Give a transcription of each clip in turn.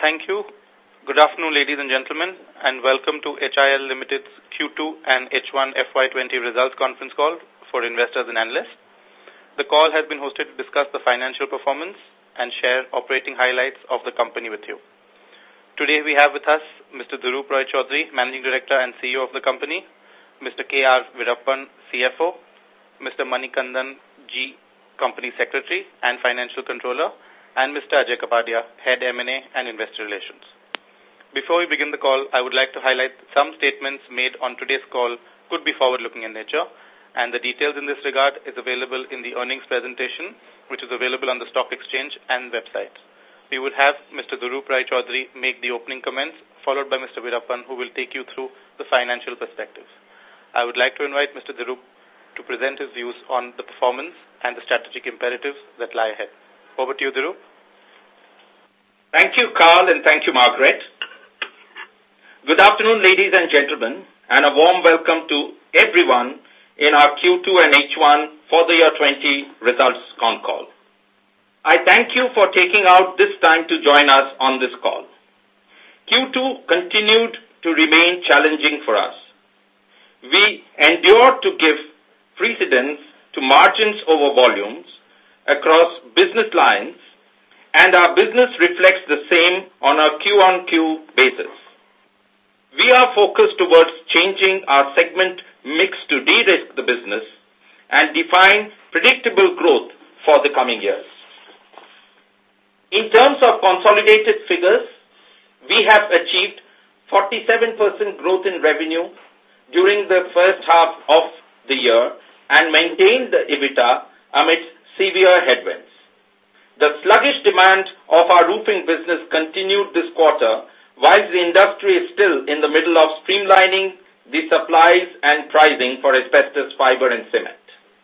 Thank you. Good afternoon, ladies and gentlemen, and welcome to HIL Limited's Q2 and H1 FY20 results conference call for investors and analysts. The call has been hosted to discuss the financial performance and share operating highlights of the company with you. Today we have with us Mr. Dhruv Roy Chaudhary, Managing Director and CEO of the company, Mr. K.R. Virappan, CFO, Mr. Manikandan G., Company Secretary and Financial Controller, and Mr. Ajay Kapadia, Head M&A and Investor Relations. Before we begin the call, I would like to highlight some statements made on today's call could be forward-looking in nature, and the details in this regard is available in the earnings presentation, which is available on the stock exchange and website. We would have Mr. Dhruv Roy Chaudhary make the opening comments, followed by Mr. Virappan, who will take you through the financial perspectives. I would like to invite Mr. Dhruv to present his views on the performance and the strategic imperatives that lie ahead. Over to you, Dhruv. Thank you, Carl, and thank you, Margaret. Good afternoon, ladies and gentlemen, and a warm welcome to everyone in our Q2 and H1 for the year 20 results con call. I thank you for taking out this time to join us on this call. Q2 continued to remain challenging for us. We endured to give precedence to margins over volumes across business lines, and our business reflects the same on a Q-on-Q basis. We are focused towards changing our segment mix to de-risk the business and define predictable growth for the coming years. In terms of consolidated figures, we have achieved 47% growth in revenue during the first half of the year and maintained the EBITDA amidst severe headwinds. The sluggish demand of our roofing business continued this quarter, whilst the industry is still in the middle of streamlining the supplies and pricing for asbestos fiber and cement.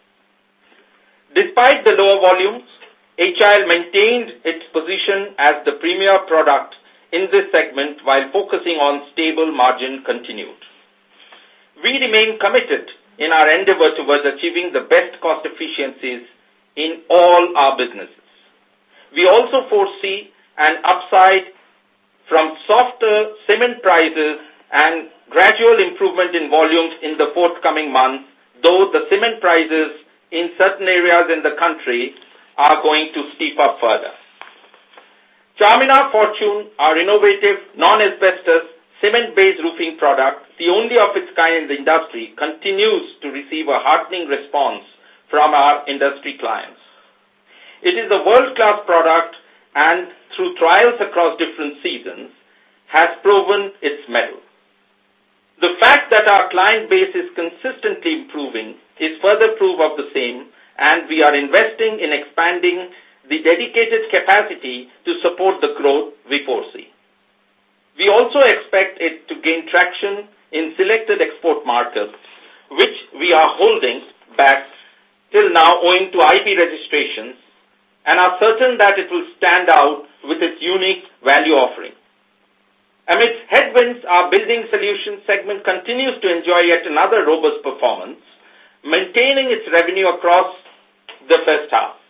Despite the lower volumes, HIL maintained its position as the premier product in this segment while focusing on stable margin continued. We remain committed in our endeavor towards achieving the best cost efficiencies in all our businesses. We also foresee an upside from softer cement prices and gradual improvement in volumes in the forthcoming months, though the cement prices in certain areas in the country are going to steep up further. Charminar Fortune, our innovative non-asbestos cement-based roofing product, the only of its kind in the industry, continues to receive a heartening response from our industry clients. It is a world-class product and, through trials across different seasons, has proven its mettle. The fact that our client base is consistently improving is further proof of the same, and we are investing in expanding the dedicated capacity to support the growth we foresee. We also expect it to gain traction in selected export markets, which we are holding back till now owing to IP registrations, and are certain that it will stand out with its unique value offering. Amidst headwinds, our building solutions segment continues to enjoy yet another robust performance, maintaining its revenue across the first half.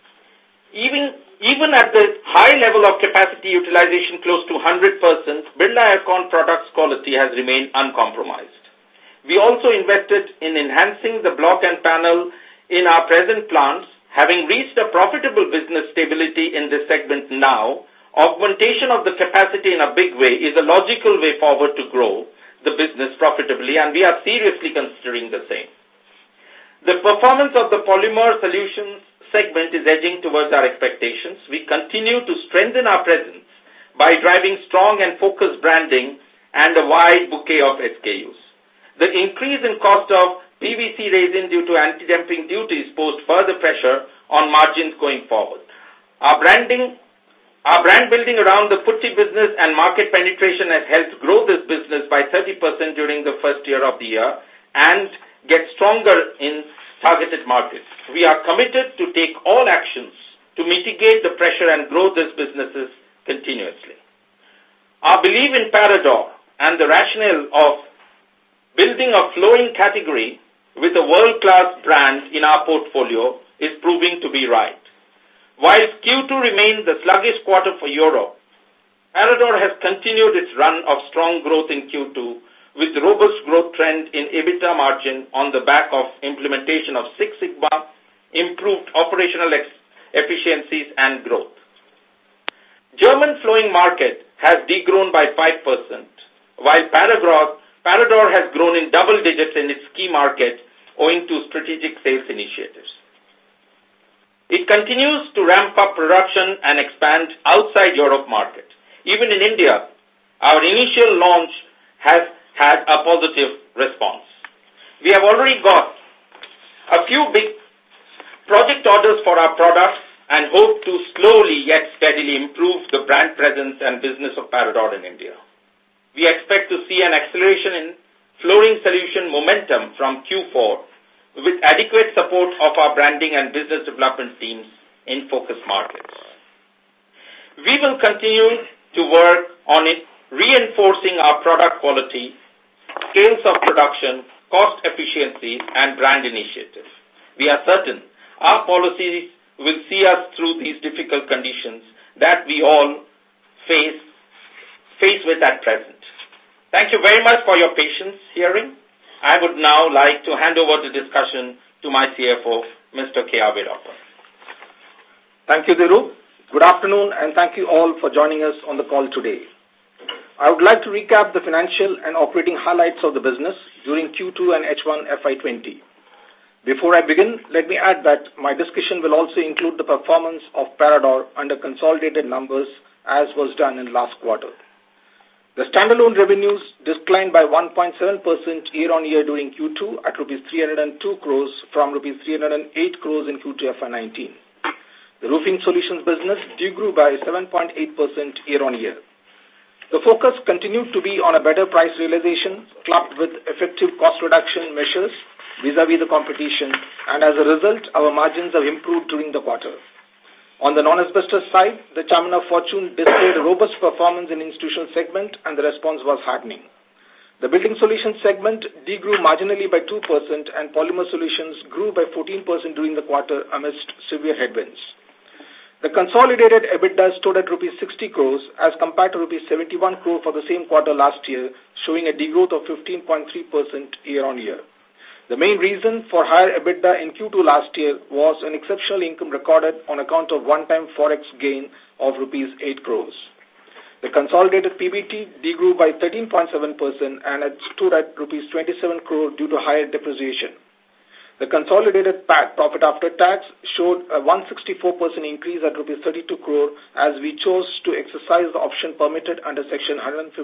Even at the high level of capacity utilization close to 100%, Birla Aircon products quality has remained uncompromised. We also invested in enhancing the block and panel in our present plants. Having reached a profitable business stability in this segment now, augmentation of the capacity in a big way is a logical way forward to grow the business profitably, and we are seriously considering the same. The performance of the polymer solutions segment is edging towards our expectations. We continue to strengthen our presence by driving strong and focused branding and a wide bouquet of SKUs. The increase in cost of PVC resin due to anti-dumping duties posed further pressure on margins going forward. Our brand building around the putty business and market penetration has helped grow this business by 30% during the first year of the year and get stronger in targeted markets. We are committed to take all actions to mitigate the pressure and grow these businesses continuously. Our belief in Parador and the rationale of building a flowing category with a world-class brand in our portfolio is proving to be right. While Q2 remained the sluggish quarter for Europe, Parador has continued its run of strong growth in Q2 with robust growth trend in EBITDA margin on the back of implementation of Six Sigma, improved operational efficiencies and growth. German flowing market has degrown by 5%, while Parador has grown in double digits in its key market owing to strategic sales initiatives. It continues to ramp up production and expand outside Europe market. Even in India, our initial launch has had a positive response. We have already got a few big project orders for our products and hope to slowly yet steadily improve the brand presence and business of Parador in India. We expect to see an acceleration in flooring solution momentum from Q4 with adequate support of our branding and business development teams in focus markets. We will continue to work on it, reinforcing our product quality, scales of production, cost efficiencies, and brand initiatives. We are certain our policies will see us through these difficult conditions that we all face with at present. Thank you very much for your patience hearing. I would now like to hand over the discussion to my CFO, Mr. K.R. Vedappan. Thank you, Dhiru. Good afternoon, and thank you all for joining us on the call today. I would like to recap the financial and operating highlights of the business during Q2 and H1 FY20. Before I begin, let me add that my discussion will also include the performance of Parador under consolidated numbers as was done in last quarter. The standalone revenues declined by 1.7% year-on-year during Q2 at Rs 302 crores from Rs 308 crores in Q2 FY19. The roofing solutions business degrew by 7.8% year-on-year. The focus continued to be on a better price realization clubbed with effective cost reduction measures vis-a-vis the competition, and as a result, our margins have improved during the quarter. On the non-asbestos side, the Charman of Fortune displayed a robust performance in institutional segment and the response was heartening. The building solutions segment degrew marginally by 2% and polymer solutions grew by 14% during the quarter amidst severe headwinds. The consolidated EBITDA stood at Rs 60 crores as compared to Rs 71 crore for the same quarter last year, showing a degrowth of 15.3% year-on-year. The main reason for higher EBITDA in Q2 last year was an exceptional income recorded on account of one-time forex gain of Rs 8 crores. The consolidated PBT degrew by 13.7% and it stood at Rs 27 crore due to higher depreciation. The consolidated PAT, profit after tax, showed a 164% increase at Rs 32 crore as we chose to exercise the option permitted under Section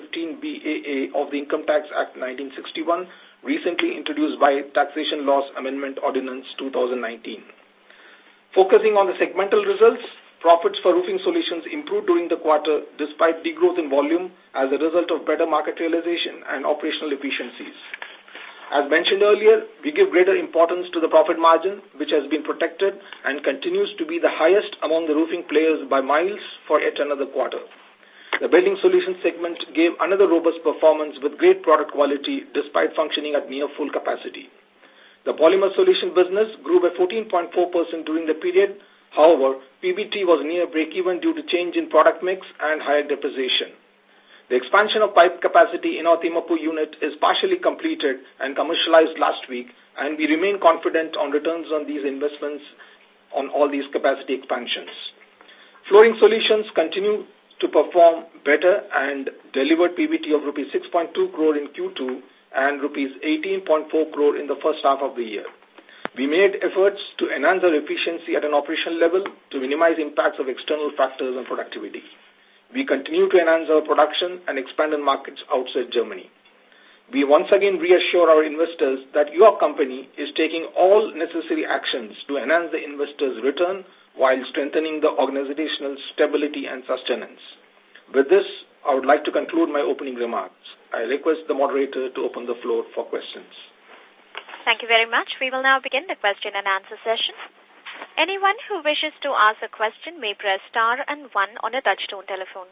115BAA of the Income Tax Act 1961, recently introduced by Taxation Laws Amendment Ordinance 2019. Focusing on the segmental results, profits for roofing solutions improved during the quarter despite degrowth in volume as a result of better market realization and operational efficiencies. As mentioned earlier, we give greater importance to the profit margin, which has been protected and continues to be the highest among the roofing players by miles for yet another quarter. The building solutions segment gave another robust performance with great product quality despite functioning at near full capacity. The polymer solution business grew by 14.4% during the period. However, PBT was near break-even due to change in product mix and higher depreciation. The expansion of pipe capacity in our Timapur unit is partially completed and commercialized last week, and we remain confident on returns on these investments on all these capacity expansions. Flooring solutions continue to perform better and delivered PBT of Rs 6.2 crore in Q2 and Rs 18.4 crore in the first half of the year. We made efforts to enhance our efficiency at an operational level to minimize impacts of external factors on productivity. We continue to enhance our production and expand in markets outside Germany. We once again reassure our investors that your company is taking all necessary actions to enhance the investors' return while strengthening the organizational stability and sustenance. With this, I would like to conclude my opening remarks. I request the moderator to open the floor for questions. Thank you very much. We will now begin the question and answer session. Anyone who wishes to ask a question may press star and 1 on a touchtone telephone.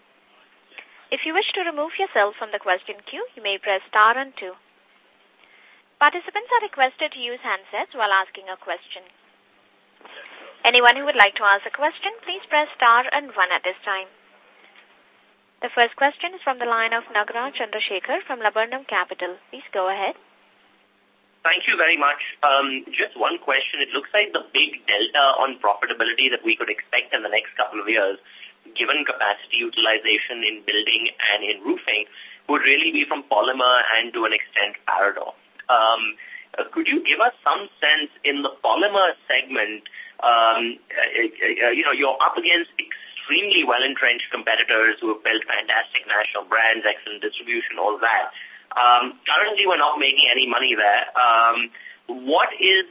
If you wish to remove yourself from the question queue, you may press star and 2. Participants are requested to use handsets while asking a question. Anyone who would like to ask a question, please press star and 1 at this time. The first question is from the line of Nagaraj Chandrasekhar from Laburnum Capital. Please go ahead. Thank you very much. Just one question. It looks like the big delta on profitability that we could expect in the next couple of years, given capacity utilization in building and in roofing, would really be from polymer and to an extent Parador. Could you give us some sense in the polymer segment, you're up against extremely well-entrenched competitors who have built fantastic national brands, excellent distribution, all that. Currently, we're not making any money there. What is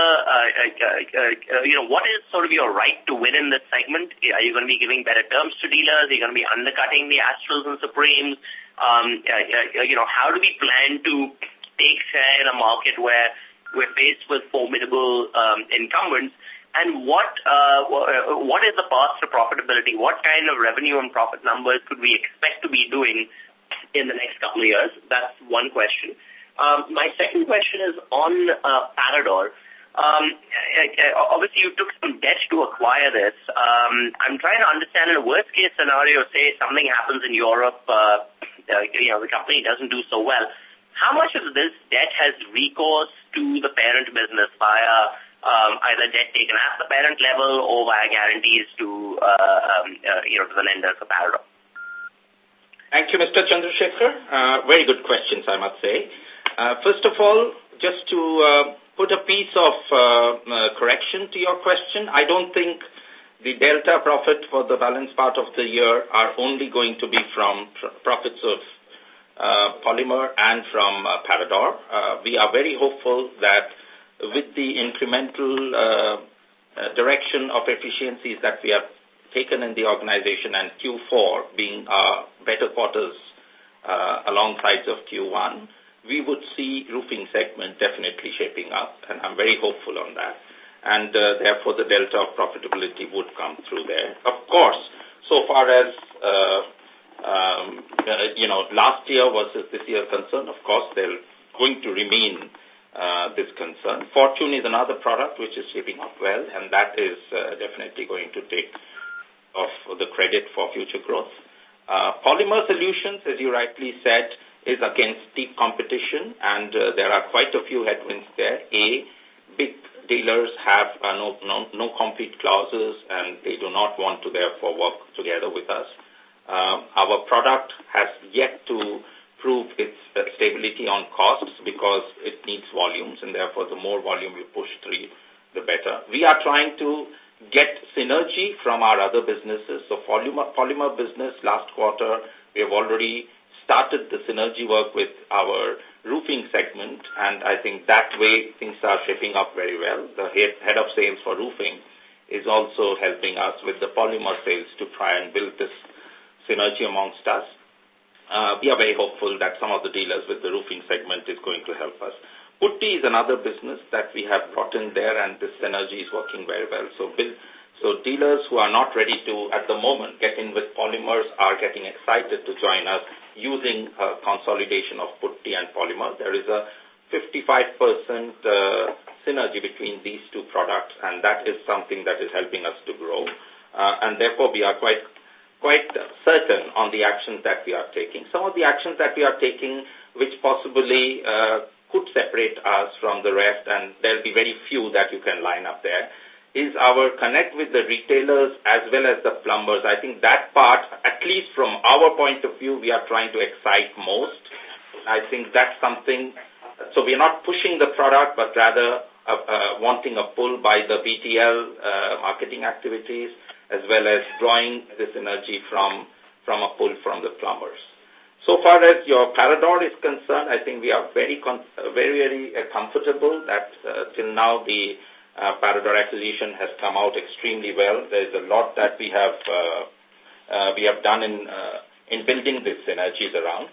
what is sort of your right to win in this segment? Are you going to be giving better terms to dealers? Are you going to be undercutting the Astrals and Supremes? How do we plan to take share in a market where we're faced with formidable incumbents? And what is the path to profitability? What kind of revenue and profit numbers could we expect to be doing in the next couple of years? That's one question. My second question is on Parador. Obviously, you took some debt to acquire this. I'm trying to understand in a worst-case scenario, say something happens in Europe, the company doesn't do so well. How much of this debt has recourse to the parent business via either debt taken at the parent level or via guarantees to the lender for Parador? Thank you, Mr. Chandrasekhar. Very good questions, I must say. First of all, just to put a piece of correction to your question, I don't think the delta profit for the balance part of the year are only going to be from profits of polymer and from Parador. We are very hopeful that with the incremental direction of efficiencies that we have taken in the organization and Q4 being better quarters alongside of Q1, we would see roofing segment definitely shaping up, and I'm very hopeful on that. And therefore, the delta of profitability would come through there. Of course, so far as last year versus this year concerned, of course, they're going to remain this concern. Fortune is another product which is shaping up well, and that is definitely going to take off the credit for future growth. Polymer Solutions, as you rightly said, is against steep competition, and there are quite a few headwinds there. Big dealers have no compete clauses, and they do not want to therefore work together with us. Our product has yet to prove its stability on costs because it needs volumes, and therefore the more volume we push through, the better. We are trying to get synergy from our other businesses. So polymer business last quarter, we have already started the synergy work with our roofing segment, and I think that way things are shaping up very well. The head of sales for roofing is also helping us with the polymer sales to try and build this synergy amongst us. We are very hopeful that some of the dealers with the roofing segment is going to help us. Putty is another business that we have brought in there, and this synergy is working very well. So dealers who are not ready to, at the moment, get in with polymers are getting excited to join us using a consolidation of putty and polymer. There is a 55% synergy between these two products, and that is something that is helping us to grow. And therefore, we are quite certain on the actions that we are taking. Some of the actions that we are taking, which possibly could separate us from the rest, and there'll be very few that you can line up there, is our connect with the retailers as well as the plumbers. I think that part, at least from our point of view, we are trying to excite most. I think that's something, so we are not pushing the product, but rather wanting a pull by the BTL marketing activities, as well as drawing this energy from a pull from the plumbers. So far as your Parador is concerned, I think we are very comfortable that till now the Parador acquisition has come out extremely well. There is a lot that we have done in building these synergies around.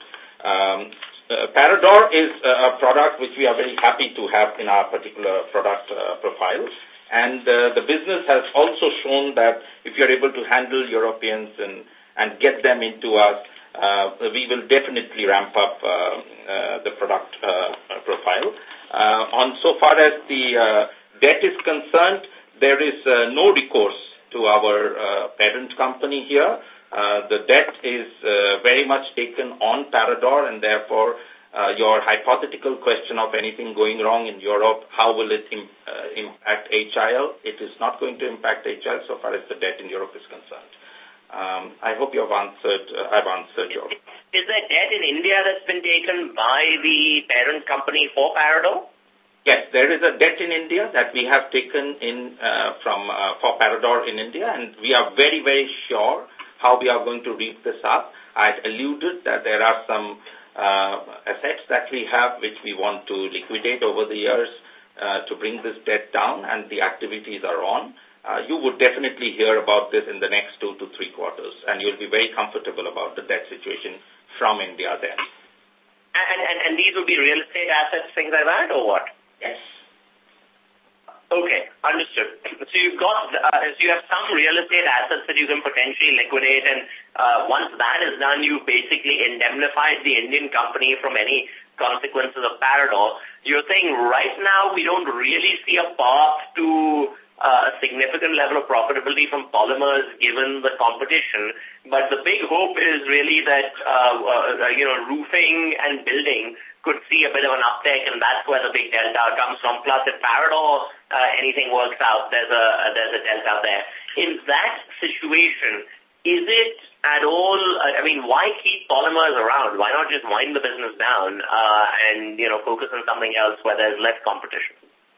Parador is a product which we are very happy to have in our particular product profile. And the business has also shown that if you're able to handle Europeans and get them into us, we will definitely ramp up the product profile. On so far as the debt is concerned, there is no recourse to our parent company here. The debt is very much taken on Parador, and therefore your hypothetical question of anything going wrong in Europe, how will it impact HIL? It is not going to impact HIL so far as the debt in Europe is concerned. I hope I've answered your... Is there debt in India that's been taken by the parent company for Parador? Yes, there is a debt in India that we have taken in for Parador in India, and we are very, very sure how we are going to reap this up. I alluded that there are some assets that we have which we want to liquidate over the years to bring this debt down, and the activities are on. You would definitely hear about this in the next 2 to 3 quarters, and you'll be very comfortable about the debt situation from India then. And these would be real estate assets, things like that, or what? Yes. Okay, understood. So you've got, so you have some real estate assets that you can potentially liquidate, and once that is done, you basically indemnified the Indian company from any consequences of Parador. You're saying right now we don't really see a path to a significant level of profitability from polymers given the competition, but the big hope is really that, roofing and building could see a bit of an uptick, and that's where the big delta comes from. Plus, if Parador anything works out, there's a delta there. In that situation, is it at all, why keep polymers around? Why not just wind the business down and, focus on something else where there's less competition?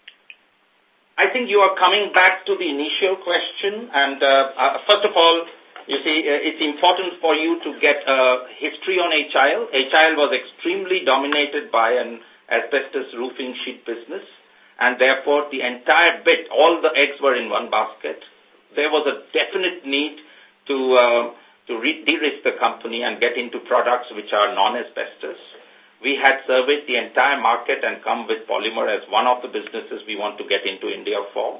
I think you are coming back to the initial question, and first of all, you see, it's important for you to get a history on HIL. HIL was extremely dominated by an asbestos roofing sheet business, and therefore the entire bit, all the eggs were in one basket. There was a definite need to de-risk the company and get into products which are non-asbestos. We had surveyed the entire market and come with polymer as one of the businesses we want to get into India for.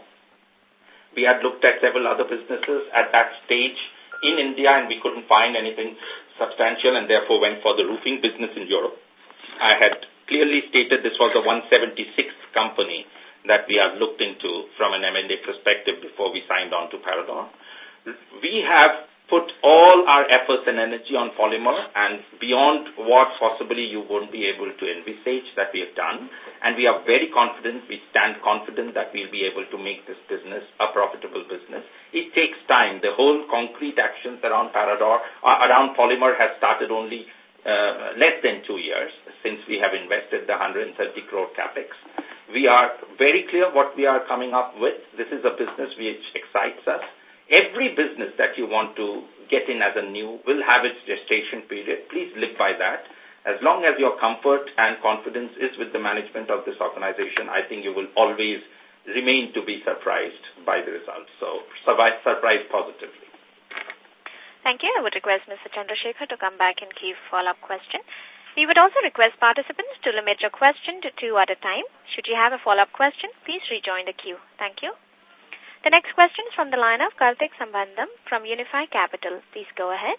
We had looked at several other businesses at that stage in India, and we couldn't find anything substantial, and therefore went for the roofing business in Europe. I had clearly stated this was the 176th company that we have looked into from an M&A perspective before we signed on to Parador. We have put all our efforts and energy on polymer, and beyond what possibly you won't be able to envisage that we have done, and we are very confident, we stand confident that we'll be able to make this business a profitable business. It takes time. The whole concrete actions around Parador, around polymer has started only less than 2 years since we have invested the 130 crore capex. We are very clear what we are coming up with. This is a business which excites us. Every business that you want to get in as a new will have its gestation period. Please live by that. As long as your comfort and confidence is with the management of this organization, I think you will always remain to be surprised by the results. So, surprise positively. Thank you. I would request Mr. Chandrasekhar to come back and give follow-up question. We would also request participants to limit your question to 2 at a time. Should you have a follow-up question, please rejoin the queue. Thank you. The next question is from the line of Karthik Sambandam from Unifi Capital. Please go ahead.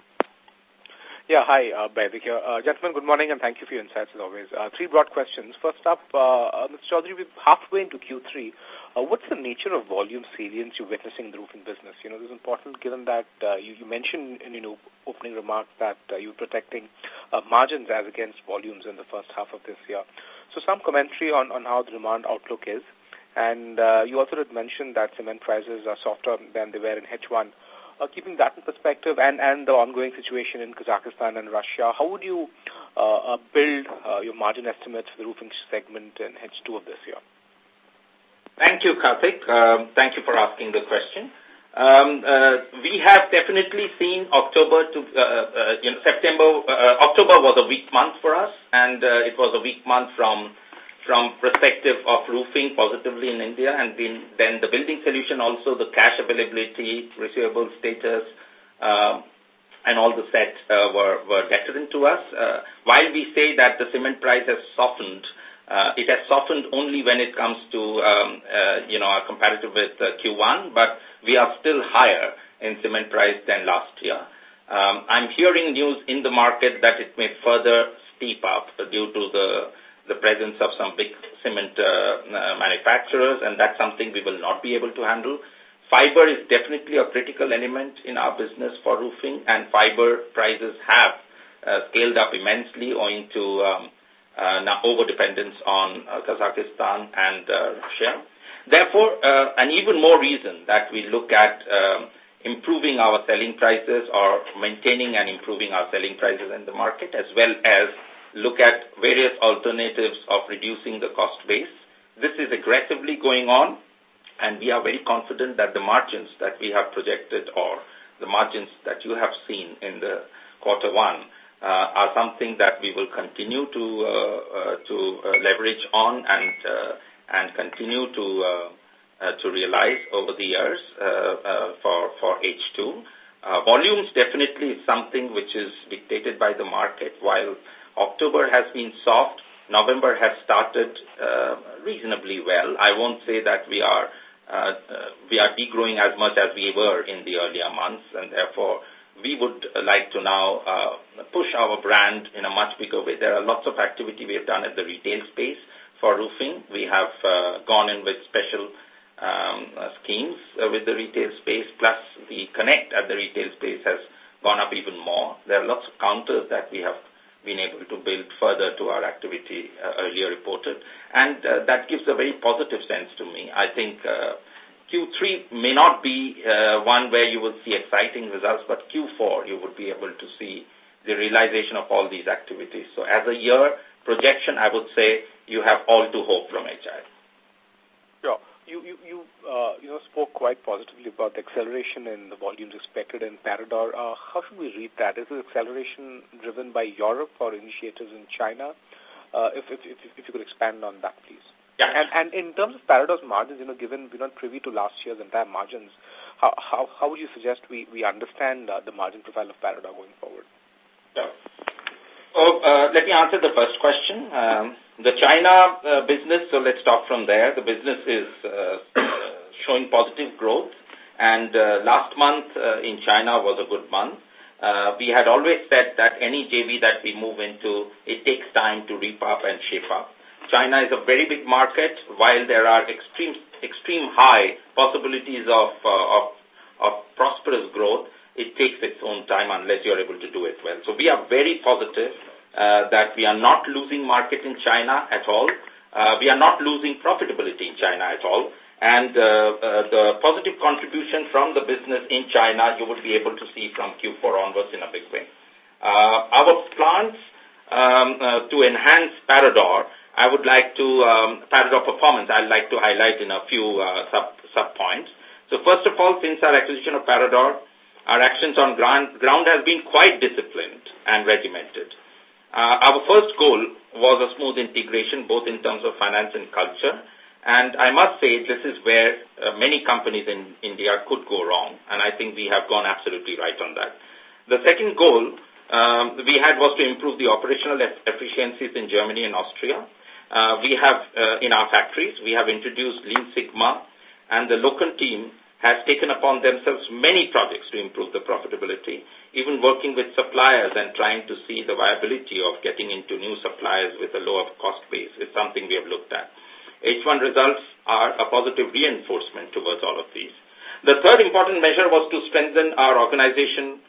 Yeah, hi, Baidik here. Gentlemen, good morning and thank you for your insights as always. 3 broad questions. First up, Mr. Chaudhary, we're halfway into Q3. What's the nature of volume salience you're witnessing in the roofing business? This is important given that you mentioned in opening remarks that you're protecting margins as against volumes in the first half of this year. So some commentary on how the demand outlook is. And you also did mention that cement prices are softer than they were in H1. Keeping that in perspective and the ongoing situation in Kazakhstan and Russia, how would you build your margin estimates for the roofing segment in H2 of this year? Thank you, Karthik. Thank you for asking the question. We have definitely seen October September. October was a weak month for us, and it was a weak month from perspective of roofing positively in India, and then the building solution also, the cash availability, receivable status, and all the sets were deterrent to us. While we say that the cement price has softened, it has softened only when it comes to, comparative with Q1, but we are still higher in cement price than last year. I'm hearing news in the market that it may further steep up due to the presence of some big cement manufacturers, and that's something we will not be able to handle. Fiber is definitely a critical element in our business for roofing, and fiber prices have scaled up immensely owing to now over-dependence on Kazakhstan and Russia. Therefore, an even more reason that we look at improving our selling prices or maintaining and improving our selling prices in the market, as well as look at various alternatives of reducing the cost base. This is aggressively going on, and we are very confident that the margins that we have projected or the margins that you have seen in the quarter one are something that we will continue to leverage on and continue to realize over the years for H2. Volumes definitely is something which is dictated by the market. While October has been soft, November has started reasonably well. I won't say that we are degrowing as much as we were in the earlier months, and therefore we would like to now push our brand in a much bigger way. There are lots of activity we have done at the retail space for roofing. We have gone in with special schemes with the retail space, plus the connect at the retail space has gone up even more. There are lots of counters that we have been able to build further to our activity earlier reported, and that gives a very positive sense to me. I think Q3 may not be one where you will see exciting results, but Q4 you would be able to see the realization of all these activities. So as a year projection, I would say you have all to hope from HIL. Sure. You spoke quite positively about the acceleration in the volumes expected in Parador. How should we read that? Is the acceleration driven by Europe or initiatives in China? If you could expand on that, please. Yeah. And in terms of Parador's margins, given we're not privy to last year's entire margins, how would you suggest we understand the margin profile of Parador going forward? Yeah. Let me answer the first question. The China business, so let's start from there. The business is showing positive growth, and last month in China was a good month. We had always said that any JV that we move into, it takes time to reap up and shape up. China is a very big market. While there are extreme high possibilities of prosperous growth, it takes its own time unless you're able to do it well. So we are very positive that we are not losing market in China at all. We are not losing profitability in China at all. And the positive contribution from the business in China, you will be able to see from Q4 onwards in a big way. Our plans to enhance Parador, Parador performance, I'd like to highlight in a few sub points. So first of all, since our acquisition of Parador, our actions on ground has been quite disciplined and regimented. Our first goal was a smooth integration, both in terms of finance and culture. And I must say, this is where many companies in India could go wrong, and I think we have gone absolutely right on that. The second goal we had was to improve the operational efficiencies in Germany and Austria. We have, in our factories, we have introduced Lean Sigma, and the local team has taken upon themselves many projects to improve the profitability, even working with suppliers and trying to see the viability of getting into new suppliers with a lower cost base is something we have looked at. H1 results are a positive reinforcement towards all of these. The third important measure was to strengthen our organization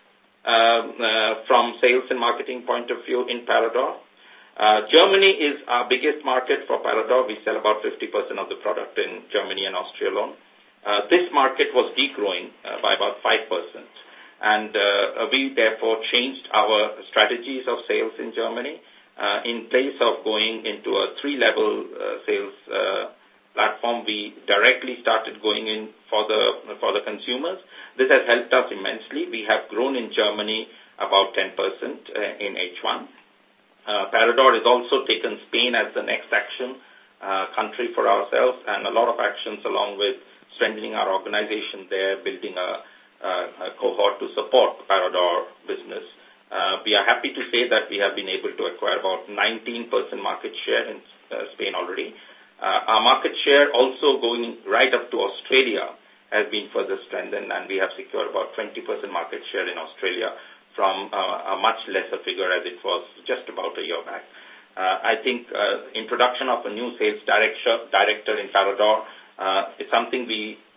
from sales and marketing point of view in Parador. Germany is our biggest market for Parador. We sell about 50% of the product in Germany and Austria alone. This market was degrowing by about 5%. And we therefore changed our strategies of sales in Germany. In place of going into a 3-level sales platform, we directly started going in for the consumers. This has helped us immensely. We have grown in Germany about 10% in H1. Parador has also taken Spain as the next action country for ourselves, and a lot of actions along with strengthening our organization there, building a cohort to support Parador business. We are happy to say that we have been able to acquire about 19% market share in Spain already. Our market share also going right up to Australia has been further strengthened, and we have secured about 20% market share in Australia from a much lesser figure as it was just about a year back. I think introduction of a new sales director in Parador is something we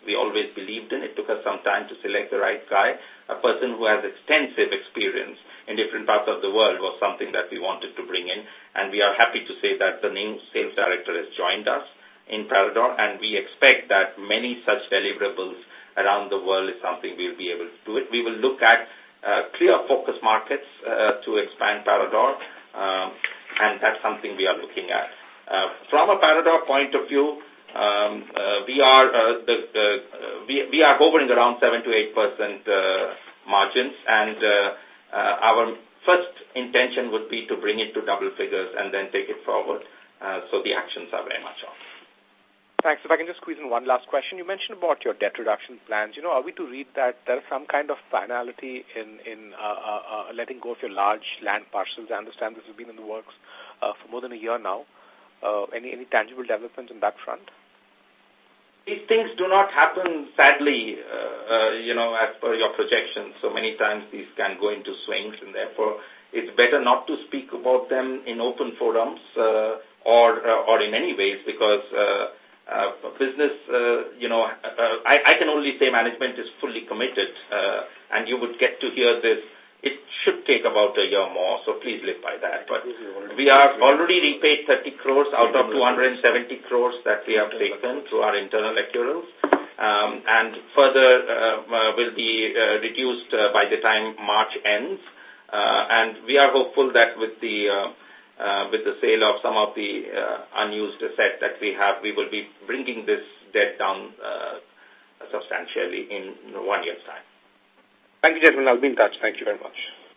we always believed in. It took us some time to select the right guy. A person who has extensive experience in different parts of the world was something that we wanted to bring in. And we are happy to say that the new sales director has joined us in Parador, and we expect that many such deliverables around the world is something we'll be able to do it. We will look at clear focus markets to expand Parador, and that's something we are looking at. From a Parador point of view, we are hovering around 7 to 8% margins, and our first intention would be to bring it to double figures and then take it forward. So the actions are very much on. Thanks. If I can just squeeze in one last question. You mentioned about your debt reduction plans. Are we to read that there is some kind of finality in letting go of your large land parcels? I understand this has been in the works for more than a year now. Any tangible developments on that front? These things do not happen, sadly, as per your projections. So many times these can go into swings, and therefore it's better not to speak about them in open forums or in any ways, because business, I can only say management is fully committed, and you would get to hear this. It should take about a year more, so please live by that. But we are already repaid 30 crores out of 270 crores that we have taken through our internal accruals, and further will be reduced by the time March ends. And we are hopeful that with the sale of some of the unused assets that we have, we will be bringing this debt down substantially in 1 year's time. Thank you, gentlemen. I'll be in touch. Thank you very much.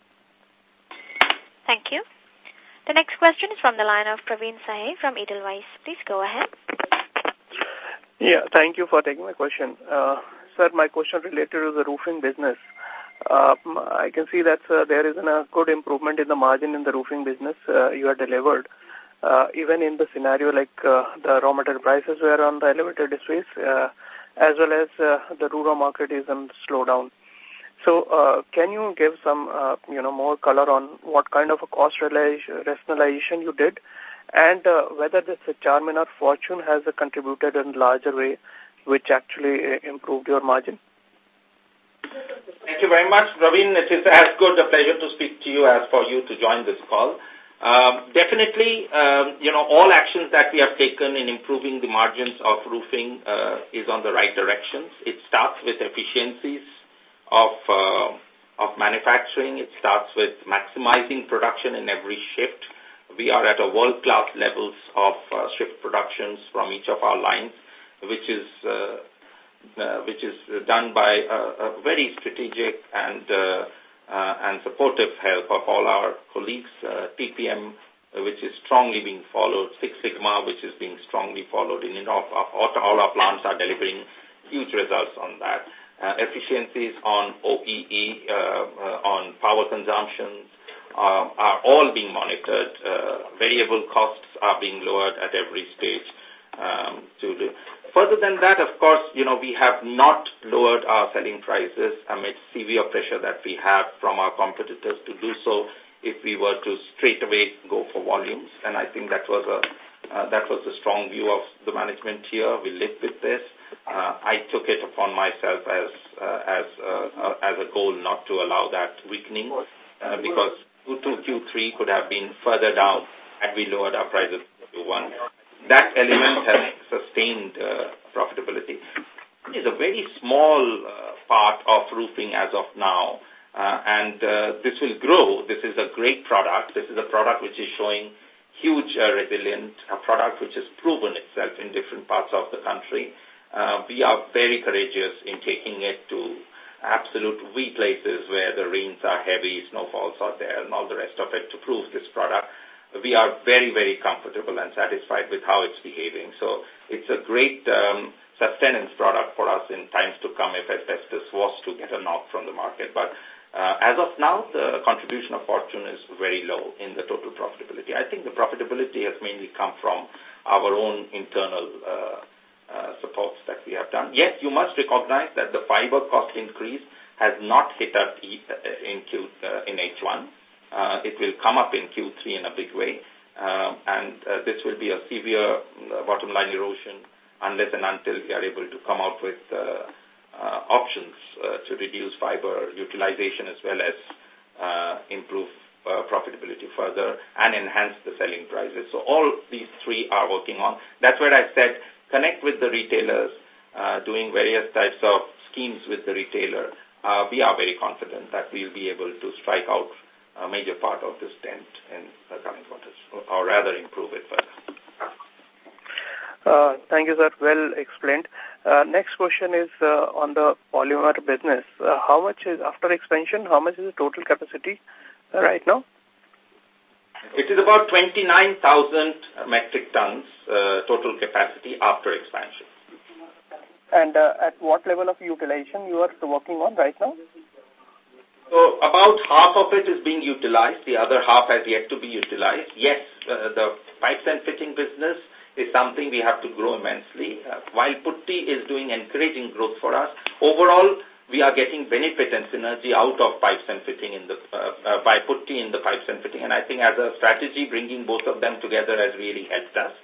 Thank you. The next question is from the line of Praveen Sahay from Edelweiss. Please go ahead. Yeah, thank you for taking my question. Sir, my question related to the roofing business. I can see that there is a good improvement in the margin in the roofing business you have delivered. Even in the scenario like the raw material prices were on the elevated space, as well as the rural market is in slowdown. So can you give some more color on what kind of a cost rationalization you did, and whether this Charminar Fortune has contributed in a larger way, which actually improved your margin? Thank you very much, Praveen. It is as good a pleasure to speak to you as for you to join this call. Definitely, all actions that we have taken in improving the margins of roofing is on the right directions. It starts with efficiencies of manufacturing. It starts with maximizing production in every shift. We are at a world-class levels of shift productions from each of our lines, which is done by a very strategic and supportive help of all our colleagues. TPM, which is strongly being followed. Six Sigma, which is being strongly followed. All our plants are delivering huge results on that. Efficiencies on OEE, on power consumptions are all being monitored. Variable costs are being lowered at every stage. Further than that, of course, we have not lowered our selling prices amid severe pressure that we have from our competitors to do so if we were to straight away go for volumes. And I think that was a strong view of the management here. We lived with this. I took it upon myself as a goal not to allow that weakening, because Q2, Q3 could have been further down had we lowered our prices to Q1. That element has sustained profitability. It is a very small part of roofing as of now, and this will grow. This is a great product. This is a product which is showing huge resilience, a product which has proven itself in different parts of the country. We are very courageous in taking it to absolute weak places where the rains are heavy, snowfalls are there, and all the rest of it to prove this product. We are very, very comfortable and satisfied with how it's behaving. So it's a great sustenance product for us in times to come if asbestos was to get a knock from the market. But as of now, the contribution of Fortune is very low in the total profitability. I think the profitability has mainly come from our own internal supports that we have done. Yes, you must recognize that the fiber cost increase has not hit us in H1. It will come up in Q3 in a big way, and this will be a severe bottom line erosion unless and until we are able to come out with options to reduce fiber utilization as well as improve profitability further and enhance the selling prices. So all these three are working on. That's where I said connect with the retailers, doing various types of schemes with the retailer. We are very confident that we'll be able to strike out a major part of this dent in the coming quarters, or rather improve it further. Thank you, sir. Well explained. Next question is on the polymer business. How much is, after expansion, how much is the total capacity right now? It is about 29,000 metric tons total capacity after expansion. And at what level of utilization you are working on right now? So about half of it is being utilized. The other half has yet to be utilized. Yes, the pipes and fitting business is something we have to grow immensely. While Putty is doing encouraging growth for us, overall we are getting benefit and synergy out of pipes and fitting in the by Putty in the pipes and fitting. And I think as a strategy, bringing both of them together has really helped us.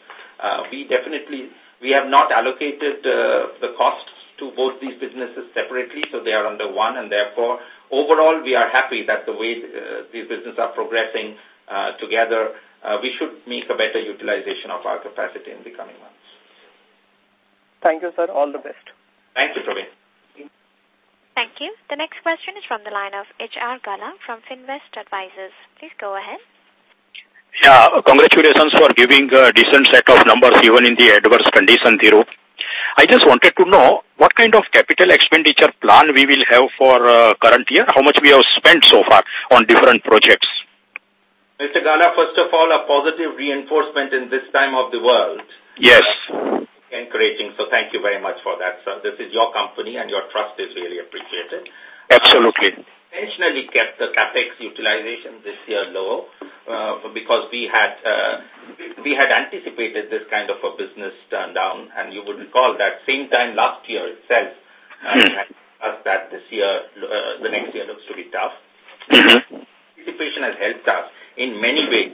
We have not allocated the costs to both these businesses separately, so they are under one, and therefore overall we are happy that the way these businesses are progressing together, we should make a better utilization of our capacity in the coming months. Thank you, sir. All the best. Thank you, Praveen. Thank you. The next question is from the line of H.R. Gala from Finvest Advisors. Please go ahead. Yeah, congratulations for giving a decent set of numbers even in the adverse condition, Dhiru. I just wanted to know what kind of capital expenditure plan we will have for current year, how much we have spent so far on different projects. Mr. Gala, first of all, a positive reinforcement in this time of the world. Yes. Encouraging, so thank you very much for that, sir. This is your company and your trust is really appreciated. Absolutely. Intentionally kept the capex utilization this year low because we had anticipated this kind of a business turn down, and you would recall that same time last year itself that this year, the next year looks to be tough. Anticipation has helped us in many ways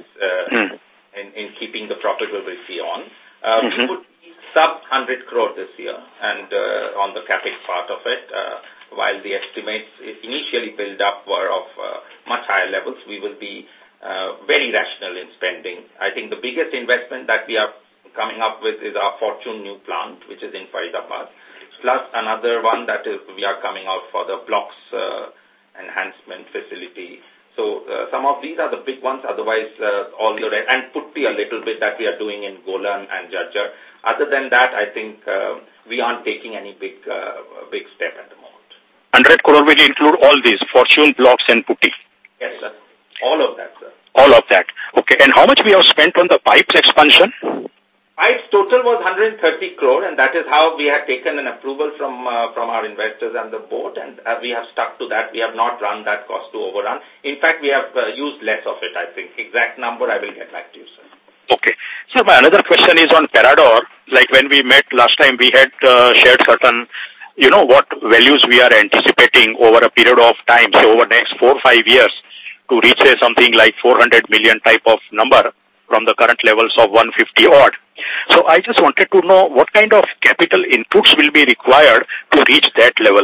in keeping the profitability on. We would be sub 100 crore this year, and on the capex part of it. While the estimates initially built up were of much higher levels, we will be very rational in spending. I think the biggest investment that we are coming up with is our Fortune new plant, which is in Faridabad, plus another one that is we are coming out for the blocks enhancement facility. So some of these are the big ones. Otherwise, all the rest, and Putty a little bit that we are doing in Golan and Jajjar. Other than that, I think we aren't taking any big step at the moment. 100 crore will include all these, Fortune, blocks and Putty. Yes, sir. All of that, sir. All of that. Okay. And how much we have spent on the pipes expansion? Pipes total was 130 crore, and that is how we had taken an approval from our investors and the board, and we have stuck to that. We have not run that cost to overrun. In fact, we have used less of it, I think. Exact number, I will get back to you, sir. Okay. Sir, my another question is on Parador. Like when we met last time, we had shared certain what values we are anticipating over a period of time, so over next 4 or 5 years, to reach something like 400 million type of number from the current levels of 150 odd. So I just wanted to know what kind of capital inputs will be required to reach that level.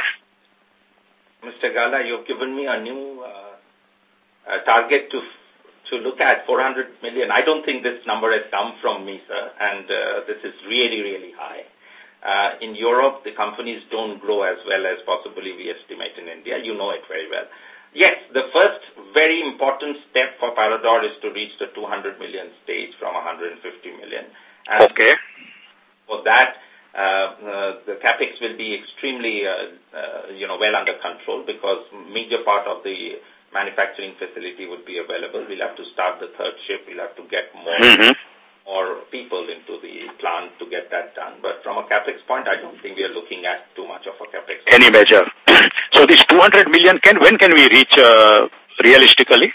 Mr. Gala, you've given me a new target to look at, 400 million. I don't think this number has come from me, sir, and this is really, really high. In Europe, the companies don't grow as well as possibly we estimate in India. You know it very well. Yes, the first very important step for Parador is to reach the 200 million stage from 150 million. And okay. For that, the capex will be extremely, well under control because major part of the manufacturing facility would be available. We'll have to start the third shift. We'll have to get more people into the plant to get that done. But from a capex point, I don't think we are looking at too much of a capex. Any measure. So this 200 million, when can we reach realistically?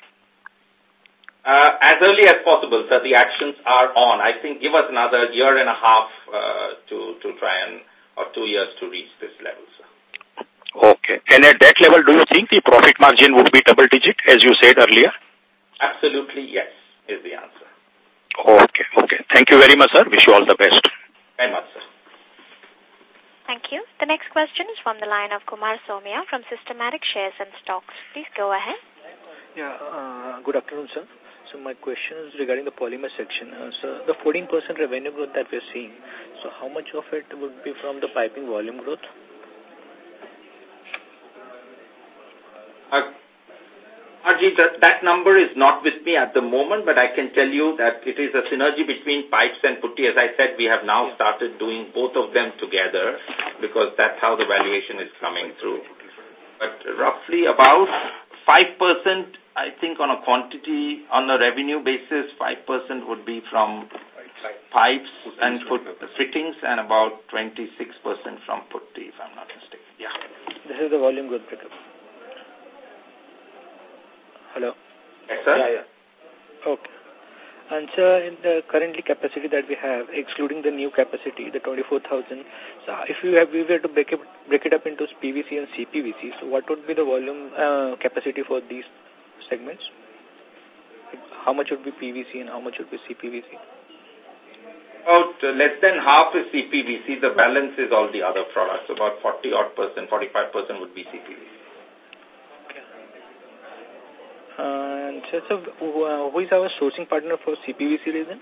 As early as possible, sir. The actions are on. I think give us another year and a half to try and, or 2 years to reach this level, sir. Okay. And at that level, do you think the profit margin would be double digit, as you said earlier? Absolutely, yes, is the answer. Okay. Thank you very much, sir. Wish you all the best. Very much, sir. Thank you. The next question is from the line of Kumar Somia from Systematic Shares and Stocks. Please go ahead. Yeah, good afternoon, sir. So my question is regarding the polymer section. So the 14% revenue growth that we're seeing, so how much of it would be from the piping volume growth? Arjit, that number is not with me at the moment, but I can tell you that it is a synergy between pipes and putty. As I said, we have now started doing both of them together because that's how the valuation is coming through. But roughly about 5%, I think on a quantity, on a revenue basis, 5% would be from pipes and fittings and about 26% from putty, if I'm not mistaken. Yeah. This is the volume growth pickup. Hello? Yes, sir? Yeah. Okay. And sir, in the currently capacity that we have, excluding the new capacity, the 24,000, so if we were to break it up into PVC and CPVC, so what would be the volume capacity for these segments? How much would be PVC and how much would be CPVC? About less than half is CPVC. The balance is all the other products. About 40-odd%, 45% would be CPVC. And so who is our sourcing partner for CPVC resin?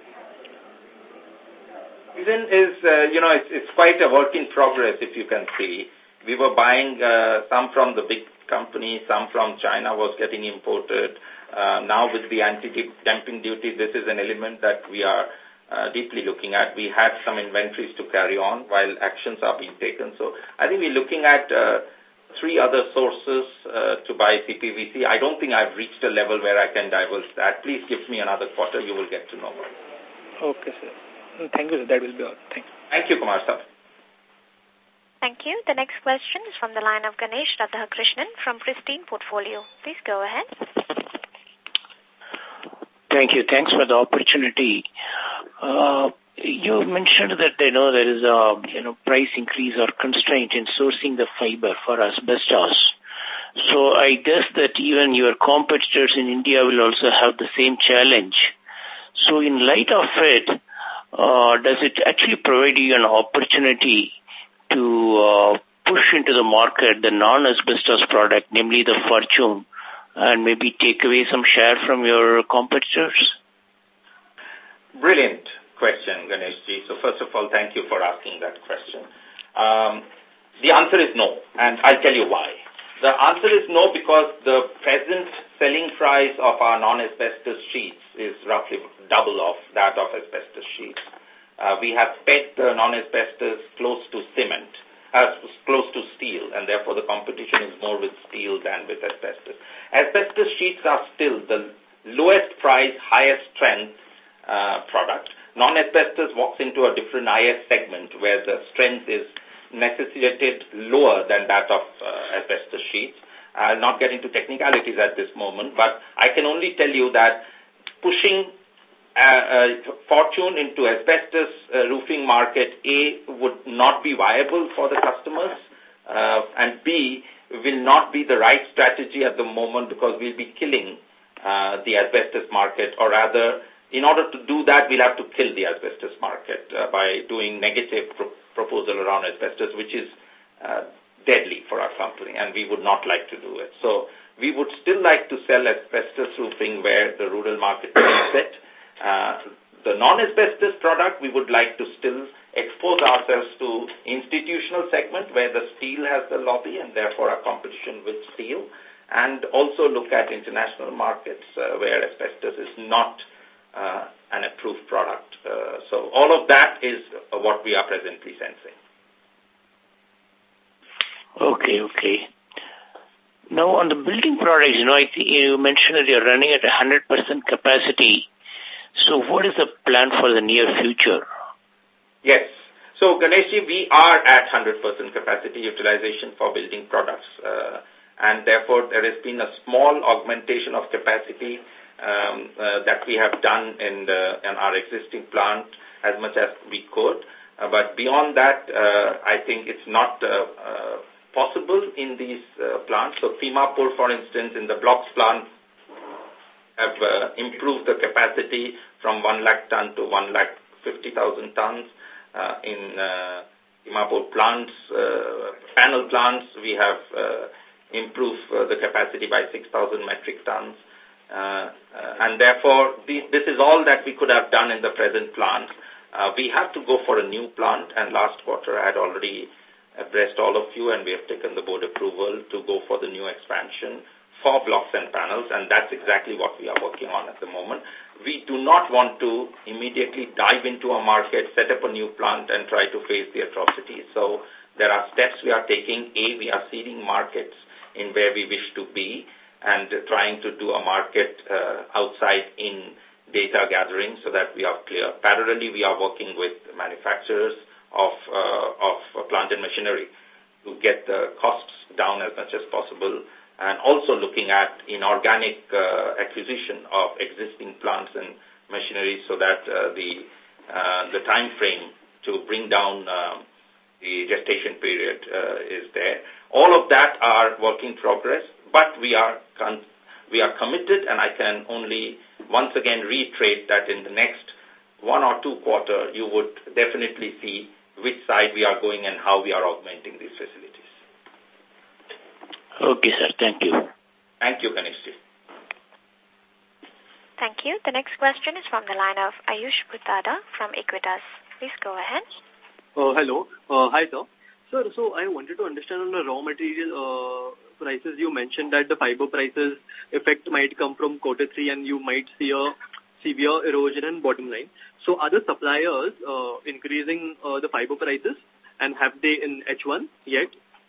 Resin is, it's quite a work in progress, if you can see. We were buying some from the big companies, some from China was getting imported. Now with the anti-dumping duty, this is an element that we are deeply looking at. We had some inventories to carry on while actions are being taken. So I think we're looking at 3 other sources to buy CPVC. I don't think I've reached a level where I can divulge that. Please give me another quarter. You will get to know more. Okay, sir. Thank you, sir. That will be all. Thank you. Thank you, Kumar, sir. Thank you. The next question is from the line of Ganesh Radhakrishnan from Pristine Portfolio. Please go ahead. Thank you. Thanks for the opportunity. You mentioned that there is a price increase or constraint in sourcing the fiber for asbestos. So I guess that even your competitors in India will also have the same challenge. So in light of it, does it actually provide you an opportunity to push into the market the non-asbestos product, namely the Fortune, and maybe take away some share from your competitors? Brilliant question, Ganeshji. So first of all, thank you for asking that question. The answer is no, and I'll tell you why. The answer is no because the present selling price of our non-asbestos sheets is roughly double of that of asbestos sheets. We have pegged the non-asbestos close to cement, close to steel, and therefore the competition is more with steel than with asbestos. Asbestos sheets are still the lowest price, highest strength product. Non-asbestos walks into a different IS segment where the strength is necessitated lower than that of asbestos sheets. I'll not get into technicalities at this moment, but I can only tell you that pushing Fortune into asbestos roofing market, A, would not be viable for the customers, and B, will not be the right strategy at the moment because we'll be killing the asbestos market, or rather, in order to do that, we'll have to kill the asbestos market by doing negative proposal around asbestos, which is deadly for our company, and we would not like to do it. So we would still like to sell asbestos roofing where the rural market needs it. The non-asbestos product, we would like to still expose ourselves to institutional segment where the steel has the lobby and therefore our competition with steel, and also look at international markets where asbestos is not an approved product. So all of that is what we are presently sensing. Okay. Now on the building products, I think you mentioned that you're running at 100% capacity. So what is the plan for the near future? Yes. So Ganeshji, we are at 100% capacity utilization for building products. And therefore there has been a small augmentation of capacity that we have done in our existing plant as much as we could. But beyond that, I think it's not possible in these plants. So Dimapur, for instance, in the blocks plant, have improved the capacity from 1 lakh ton to 1,50,000 tons. in Dimapur plants, panel plants, we have improved the capacity by 6,000 metric tons. And therefore, this is all that we could have done in the present plant. We have to go for a new plant, and last quarter I had already addressed all of you, and we have taken the board approval to go for the new expansion for blocks and panels, and that's exactly what we are working on at the moment. We do not want to immediately dive into a market, set up a new plant, and try to face the atrocities. So there are steps we are taking. A, we are seeding markets in where we wish to be and trying to do a market outside in data gathering so that we are clear. Parallelly, we are working with manufacturers of plant and machinery to get the costs down as much as possible, and also looking at inorganic acquisition of existing plants and machinery so that the time frame to bring down the gestation period is there. All of that are work in progress, but we are committed, and I can only once again reiterate that in the next 1 or 2 quarters, you would definitely see which side we are going and how we are augmenting these facilities. Okay, sir. Thank you. Thank you, Kanishji. Thank you. The next question is from the line of Ayush Bhutada from Equitas. Please go ahead. Hello. Hi, sir. Sir, so I wanted to understand on the raw material prices. You mentioned that the fiber prices effect might come from Q3 and you might see a severe erosion in bottom line. So are the suppliers increasing the fiber prices, and have they in H1 yet?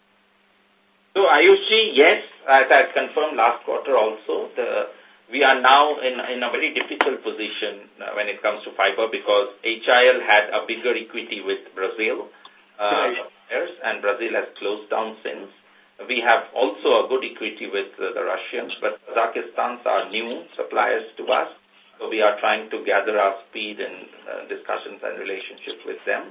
So Ayushi, yes, as I confirmed last quarter also, we are now in a very difficult position when it comes to fiber because HIL had a bigger equity with Brazil, and Brazil has closed down since. We have also a good equity with the Russians, but Kazakhstan are new suppliers to us. So we are trying to gather our speed in discussions and relationships with them.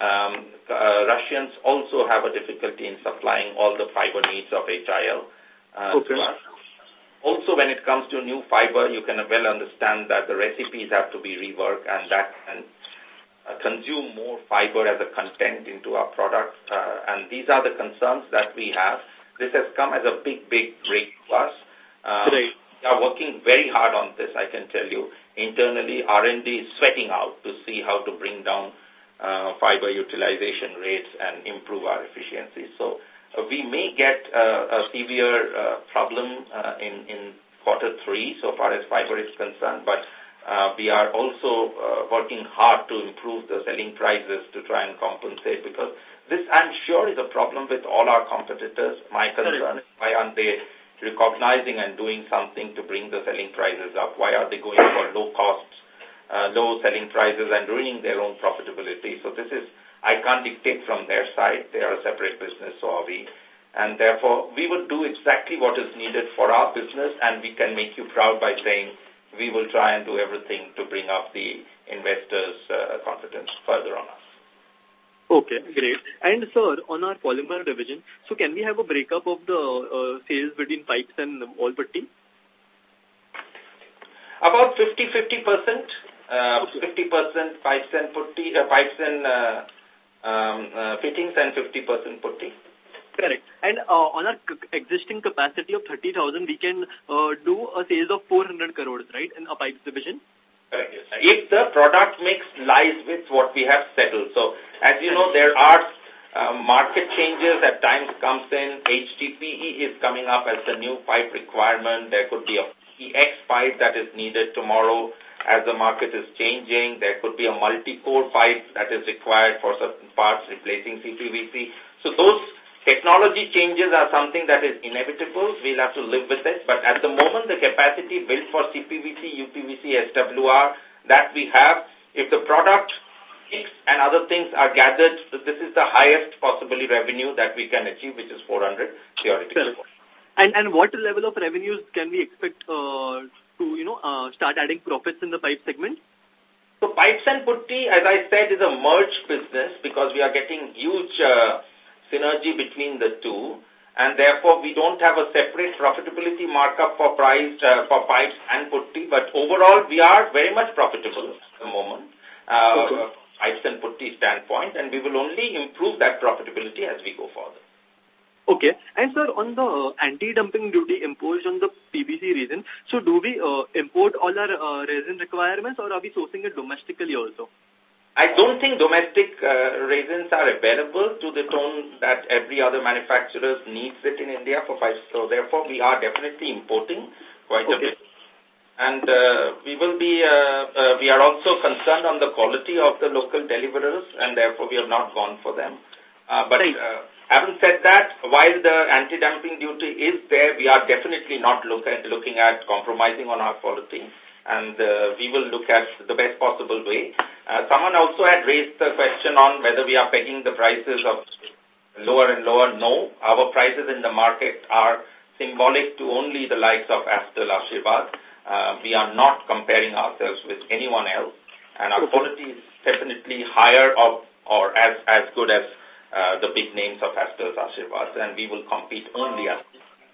Russians also have a difficulty in supplying all the fiber needs of HIL to us. Also, when it comes to new fiber, you can well understand that the recipes have to be reworked, and that can consume more fiber as a content into our product. And these are the concerns that we have. This has come as a big break to us. We are working very hard on this, I can tell you. Internally, R&D is sweating out to see how to bring down fiber utilization rates and improve our efficiency. So we may get a severe problem in Q3 so far as fiber is concerned, but we are also working hard to improve the selling prices to try and compensate, because this, I'm sure, is a problem with all our competitors. My concern is, why aren't they recognizing and doing something to bring the selling prices up? Why are they going for low costs, low selling prices and ruining their own profitability? So this is, I can't dictate from their side. They are a separate business, so are we. And therefore, we will do exactly what is needed for our business, and we can make you proud by saying we will try and do everything to bring up the investors' confidence further on us. Okay, great. And sir, on our polymer division, so can we have a breakup of the sales between pipes and wall putty? About 50%, 50% pipes and putty, pipes and fittings, and 50% putty. Correct. And on our existing capacity of 30,000, we can do a sales of 400 crores, right, in a pipes division? Correct. If the product mix lies with what we have settled. So, as you know, there are market changes at times comes in. HDPE is coming up as the new pipe requirement. There could be a PX pipe that is needed tomorrow as the market is changing. There could be a multi-core pipe that is required for certain parts replacing CPVC. So those technology changes are something that is inevitable. We'll have to live with it. But at the moment, the capacity built for CPVC, UPVC, SWR that we have, if the product mix and other things are gathered, this is the highest possibly revenue that we can achieve, which is 400 theoretically. And what level of revenues can we expect to, start adding profits in the pipe segment? So pipes and putty, as I said, is a merged business because we are getting huge synergy between the two, and therefore we don't have a separate profitability markup for pipes and putty, but overall we are very much profitable at the moment. pipes and putty standpoint, and we will only improve that profitability as we go further. Okay. And sir, on the anti-dumping duty imposed on the PVC resin, so do we import all our resin requirements, or are we sourcing it domestically also? I don't think domestic resins are available to the tone that every other manufacturer needs it in India for pipes. So therefore, we are definitely importing quite a bit. And we are also concerned on the quality of the local deliverers, and therefore we have not gone for them. Having said that, while the anti-dumping duty is there, we are definitely not looking at compromising on our quality, and we will look at the best possible way. Someone also had raised the question on whether we are pegging the prices of lower and lower. No, our prices in the market are symbolic to only the likes of Astral, Ashirvad. We are not comparing ourselves with anyone else, and our quality is definitely higher or as good as the big names of Astral, Ashirvad, and we will compete only as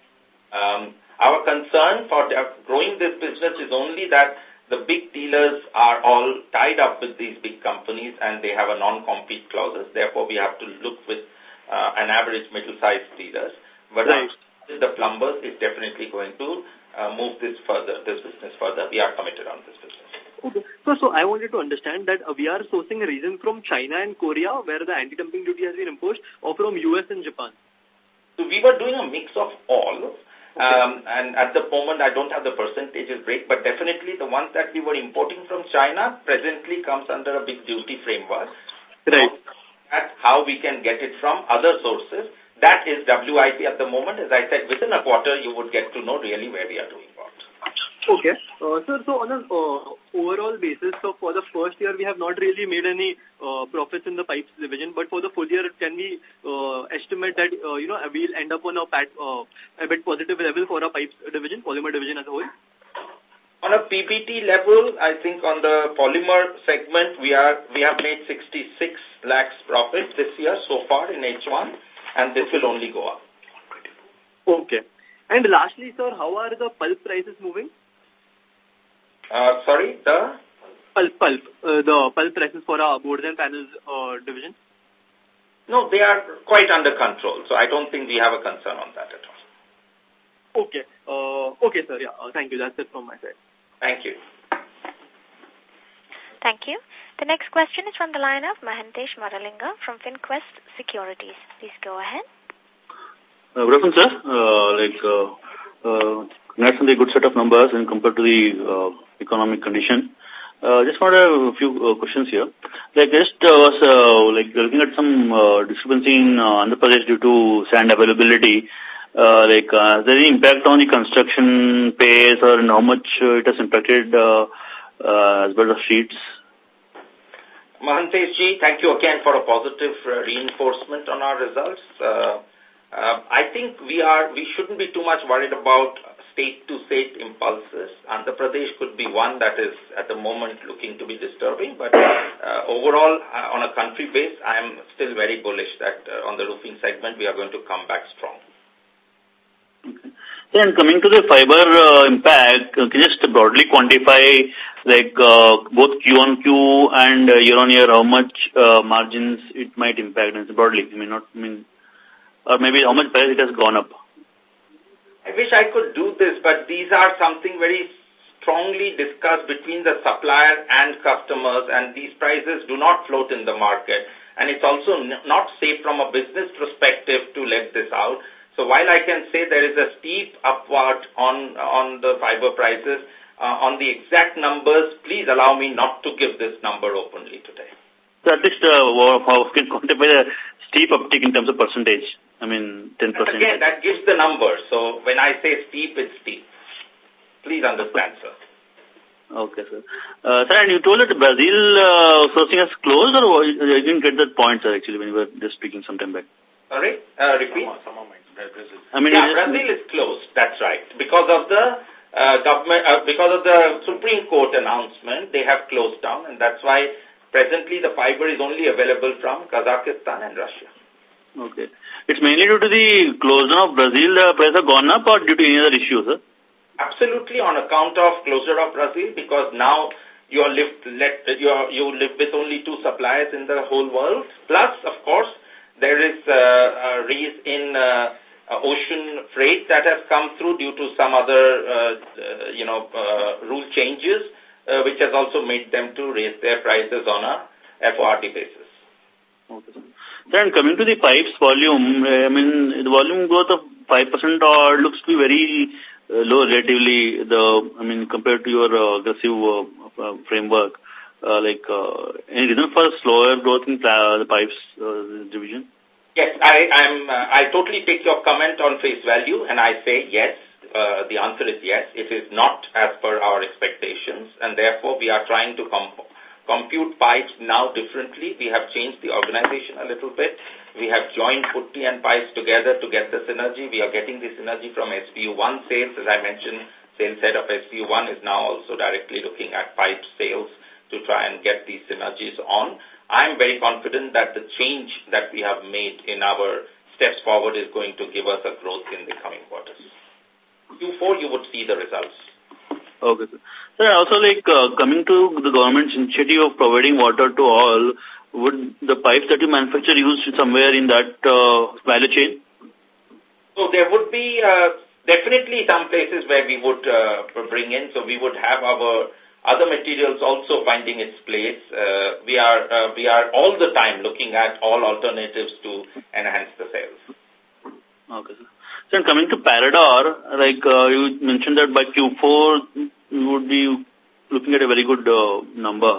our concern for growing this business is only that the big dealers are all tied up with these big companies and they have a non-compete clauses. Therefore, we have to look with an average middle-sized dealers. But the plumbers is definitely going to move this business further. We are committed on this business. Okay. So I wanted to understand that we are sourcing a resin from China and Korea where the anti-dumping duty has been imposed, or from US and Japan? So we were doing a mix of all. And at the moment, I don't have the percentages break, but definitely the ones that we were importing from China presently comes under a big duty framework. Right. At how we can get it from other sources. That is WIP at the moment. As I said, within a quarter, you would get to know really where we are doing what. Okay. Sir, so on an overall basis, so for the first year, we have not really made any profits in the pipes division, but for the full year, can we estimate that, we'll end up on a bit positive level for our pipes division, polymer division as a whole? On a PBT level, I think on the polymer segment, we have made 66 lakhs profit this year so far in H1, and this will only go up. Okay. And lastly, sir, how are the pulp prices moving? Sorry, the? Pulp. The pulp prices for our boards and panels division? No, they are quite under control, so I don't think we have a concern on that at all. Okay. Okay, sir. Yeah. Thank you. That's it from my side. Thank you. Thank you. The next question is from the line of Mahantesh Maralinga from FinQuest Securities. Please go ahead. Good afternoon, sir. Congrats on the good set of numbers and compared to the economic condition. Just want a few questions here. Was looking at some discrepancy in Andhra Pradesh due to sand availability. Is there any impact on the construction pace or how much it has impacted as well as sheets? Mahantesh ji, thank you again for a positive reinforcement on our results. I think we shouldn't be too much worried about state-to-state impulses. Andhra Pradesh could be one that is at the moment looking to be disturbing, but overall, on a country base, I am still very bullish that on the roofing segment, we are going to come back strong. Okay. Then coming to the fiber impact, can you just broadly quantify both Q-on-Q and year-on-year how much margins it might impact? Broadly, or maybe how much price it has gone up? I wish I could do this, but these are something very strongly discussed between the supplier and customers, and these prices do not float in the market. And it's also not safe from a business perspective to let this out. So while I can say there is a steep upward on the fiber prices, on the exact numbers, please allow me not to give this number openly today. So at least how can quantify the steep uptick in terms of percentage? 10%. Again, that gives the number. So when I say steep, it's steep. Please understand, sir. Okay, sir. Sir, and you told that Brazil sourcing has closed, or I didn't get that point, sir, actually, when you were just speaking some time back. Sorry? Repeat? Brazil. Brazil is closed. That's right. Because of the because of the Supreme Court announcement, they have closed down, and that's why presently the fiber is only available from Kazakhstan and Russia. Okay. It's mainly due to the close down of Brazil, the price have gone up, or due to any other issue, sir? Absolutely on account of closure of Brazil, because now you live with only 2 suppliers in the whole world. Plus, of course, there is a raise in ocean freight that has come through due to some other, rule changes, which has also made them to raise their prices on a FORD basis. Okay. Then coming to the pipes volume, the volume growth of 5% or looks to be very low relatively, compared to your aggressive framework. Any reason for slower growth in the pipes division? Yes, I totally take your comment on face value, and I say yes. The answer is yes. It is not as per our expectations, and therefore we are trying to compute pipes now differently. We have changed the organization a little bit. We have joined putty and pipes together to get the synergy. We are getting the synergy from SBU1 sales. As I mentioned, sales head of SBU1 is now also directly looking at pipe sales to try and get these synergies on. I'm very confident that the change that we have made in our steps forward is going to give us a growth in the coming quarters. Q4, you would see the results. Okay, sir. Sir, also coming to the government's initiative of providing water to all, would the pipes that you manufacture use somewhere in that value chain? So there would be definitely some places where we would bring in. So we would have our other materials also finding its place. We are all the time looking at all alternatives to enhance the sales. Okay, sir. So coming to Parador, you mentioned that by Q4 you would be looking at a very good number.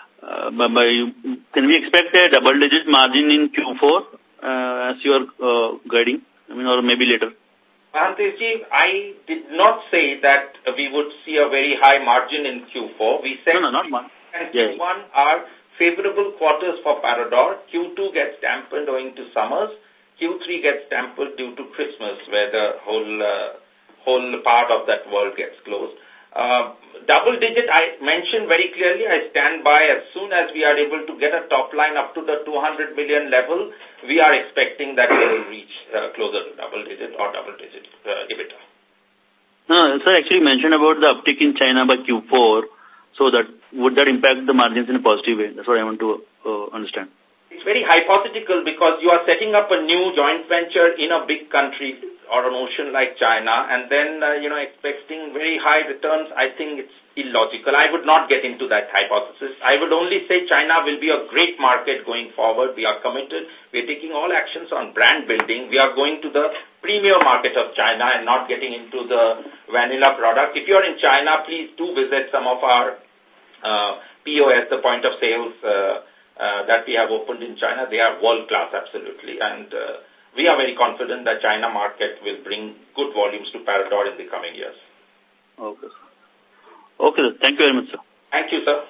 Can we expect a double-digit margin in Q4 as you are guiding? Or maybe later? Mahanteshji, I did not say that we would see a very high margin in Q4. We said not margin. And Q1 are favorable quarters for Parador. Q2 gets dampened owing to summers. Q3 gets dampened due to Christmas, where the whole part of that world gets closed. Double digit, I mentioned very clearly, I stand by as soon as we are able to get a top line up to the 200 million level, we are expecting that we will reach closer to double digit EBITDA. No, sir, actually mentioned about the uptick in China by Q4, so that would that impact the margins in a positive way? That's what I want to understand. It's very hypothetical because you are setting up a new joint venture in a big country or an ocean like China and then, expecting very high returns. I think it's illogical. I would not get into that hypothesis. I would only say China will be a great market going forward. We are committed. We are taking all actions on brand building. We are going to the premium market of China and not getting into the vanilla product. If you are in China, please do visit some of our POS, the point of sales that we have opened in China. They are world-class, absolutely. And we are very confident that China market will bring good volumes to Parador in the coming years. Okay, sir. Okay, sir. Thank you very much, sir. Thank you, sir.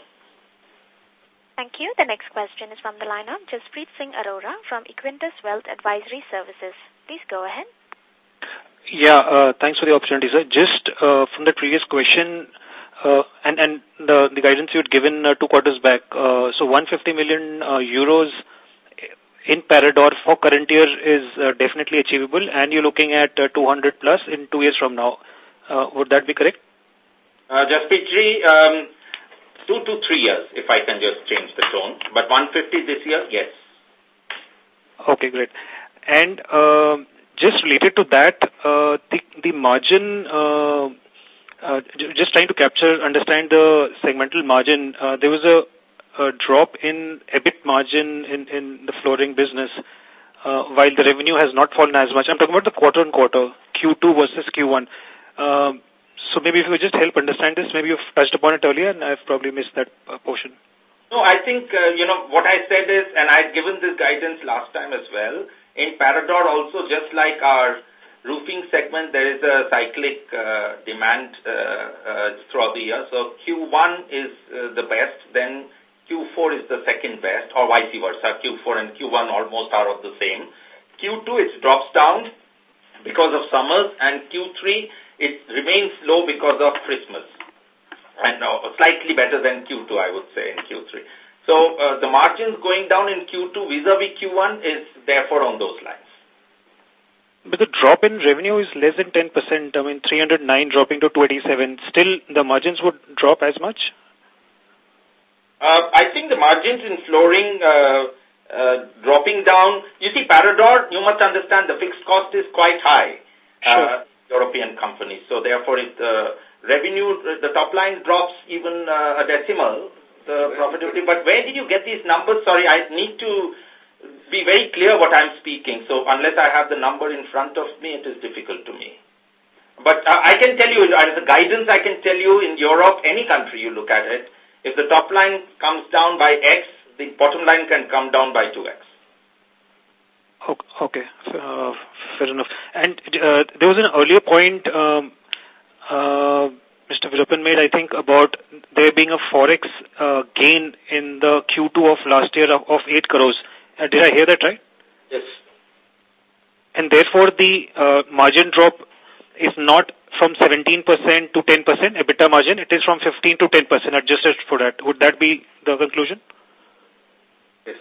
Thank you. The next question is from the line of Jaspreet Singh Arora from Equentis Wealth Advisory Services. Please go ahead. Yeah, thanks for the opportunity, sir. Just from the previous question, and the guidance you had given 2 quarters back, so 150 million euros in Parador for current year is definitely achievable, and you're looking at 200 plus in 2 years from now. Would that be correct? Jaspreet ji, 2 to 3 years, if I can just change the tone. But 150 this year, yes. Okay, great. And just related to that, the margin, just trying to understand the segmental margin, there was a drop in EBIT margin in the flooring business, while the revenue has not fallen as much. I'm talking about the quarter-on-quarter, Q2 versus Q1. So maybe if you could just help understand this, maybe you've touched upon it earlier and I've probably missed that portion. No, I think, what I said is, and I'd given this guidance last time as well, in Parador also, just like our roofing segment, there is a cyclic demand throughout the year. So Q1 is the best, then Q4 is the second best, or vice versa. Q4 and Q1 almost are of the same. Q2, it drops down because of summers, and Q3, it remains low because of Christmas. And slightly better than Q2, I would say, in Q3. So the margins going down in Q2 vis-a-vis Q1 is therefore on those lines. But the drop in revenue is less than 10%. I mean, 309 dropping to 27. Still, the margins would drop as much? I think the margins in flooring dropping down. You see, Parador, you must understand the fixed cost is quite high. Sure. European companies. So therefore, if the revenue, the top line drops even a decimal, the profitability. But where did you get these numbers? Sorry, I need to be very clear what I'm speaking. So unless I have the number in front of me, it is difficult to me. But I can tell you, as a guidance, I can tell you in Europe, any country you look at it, if the top line comes down by X, the bottom line can come down by 2X. Okay, fair enough. And there was an earlier point Mr. Veerapan made, I think, about there being a forex gain in the Q2 of last year of 8 crores. Did I hear that right? Yes. And therefore, the margin drop is not from 17% to 10% EBITDA margin. It is from 15 to 10% adjusted for that. Would that be the conclusion? Yes.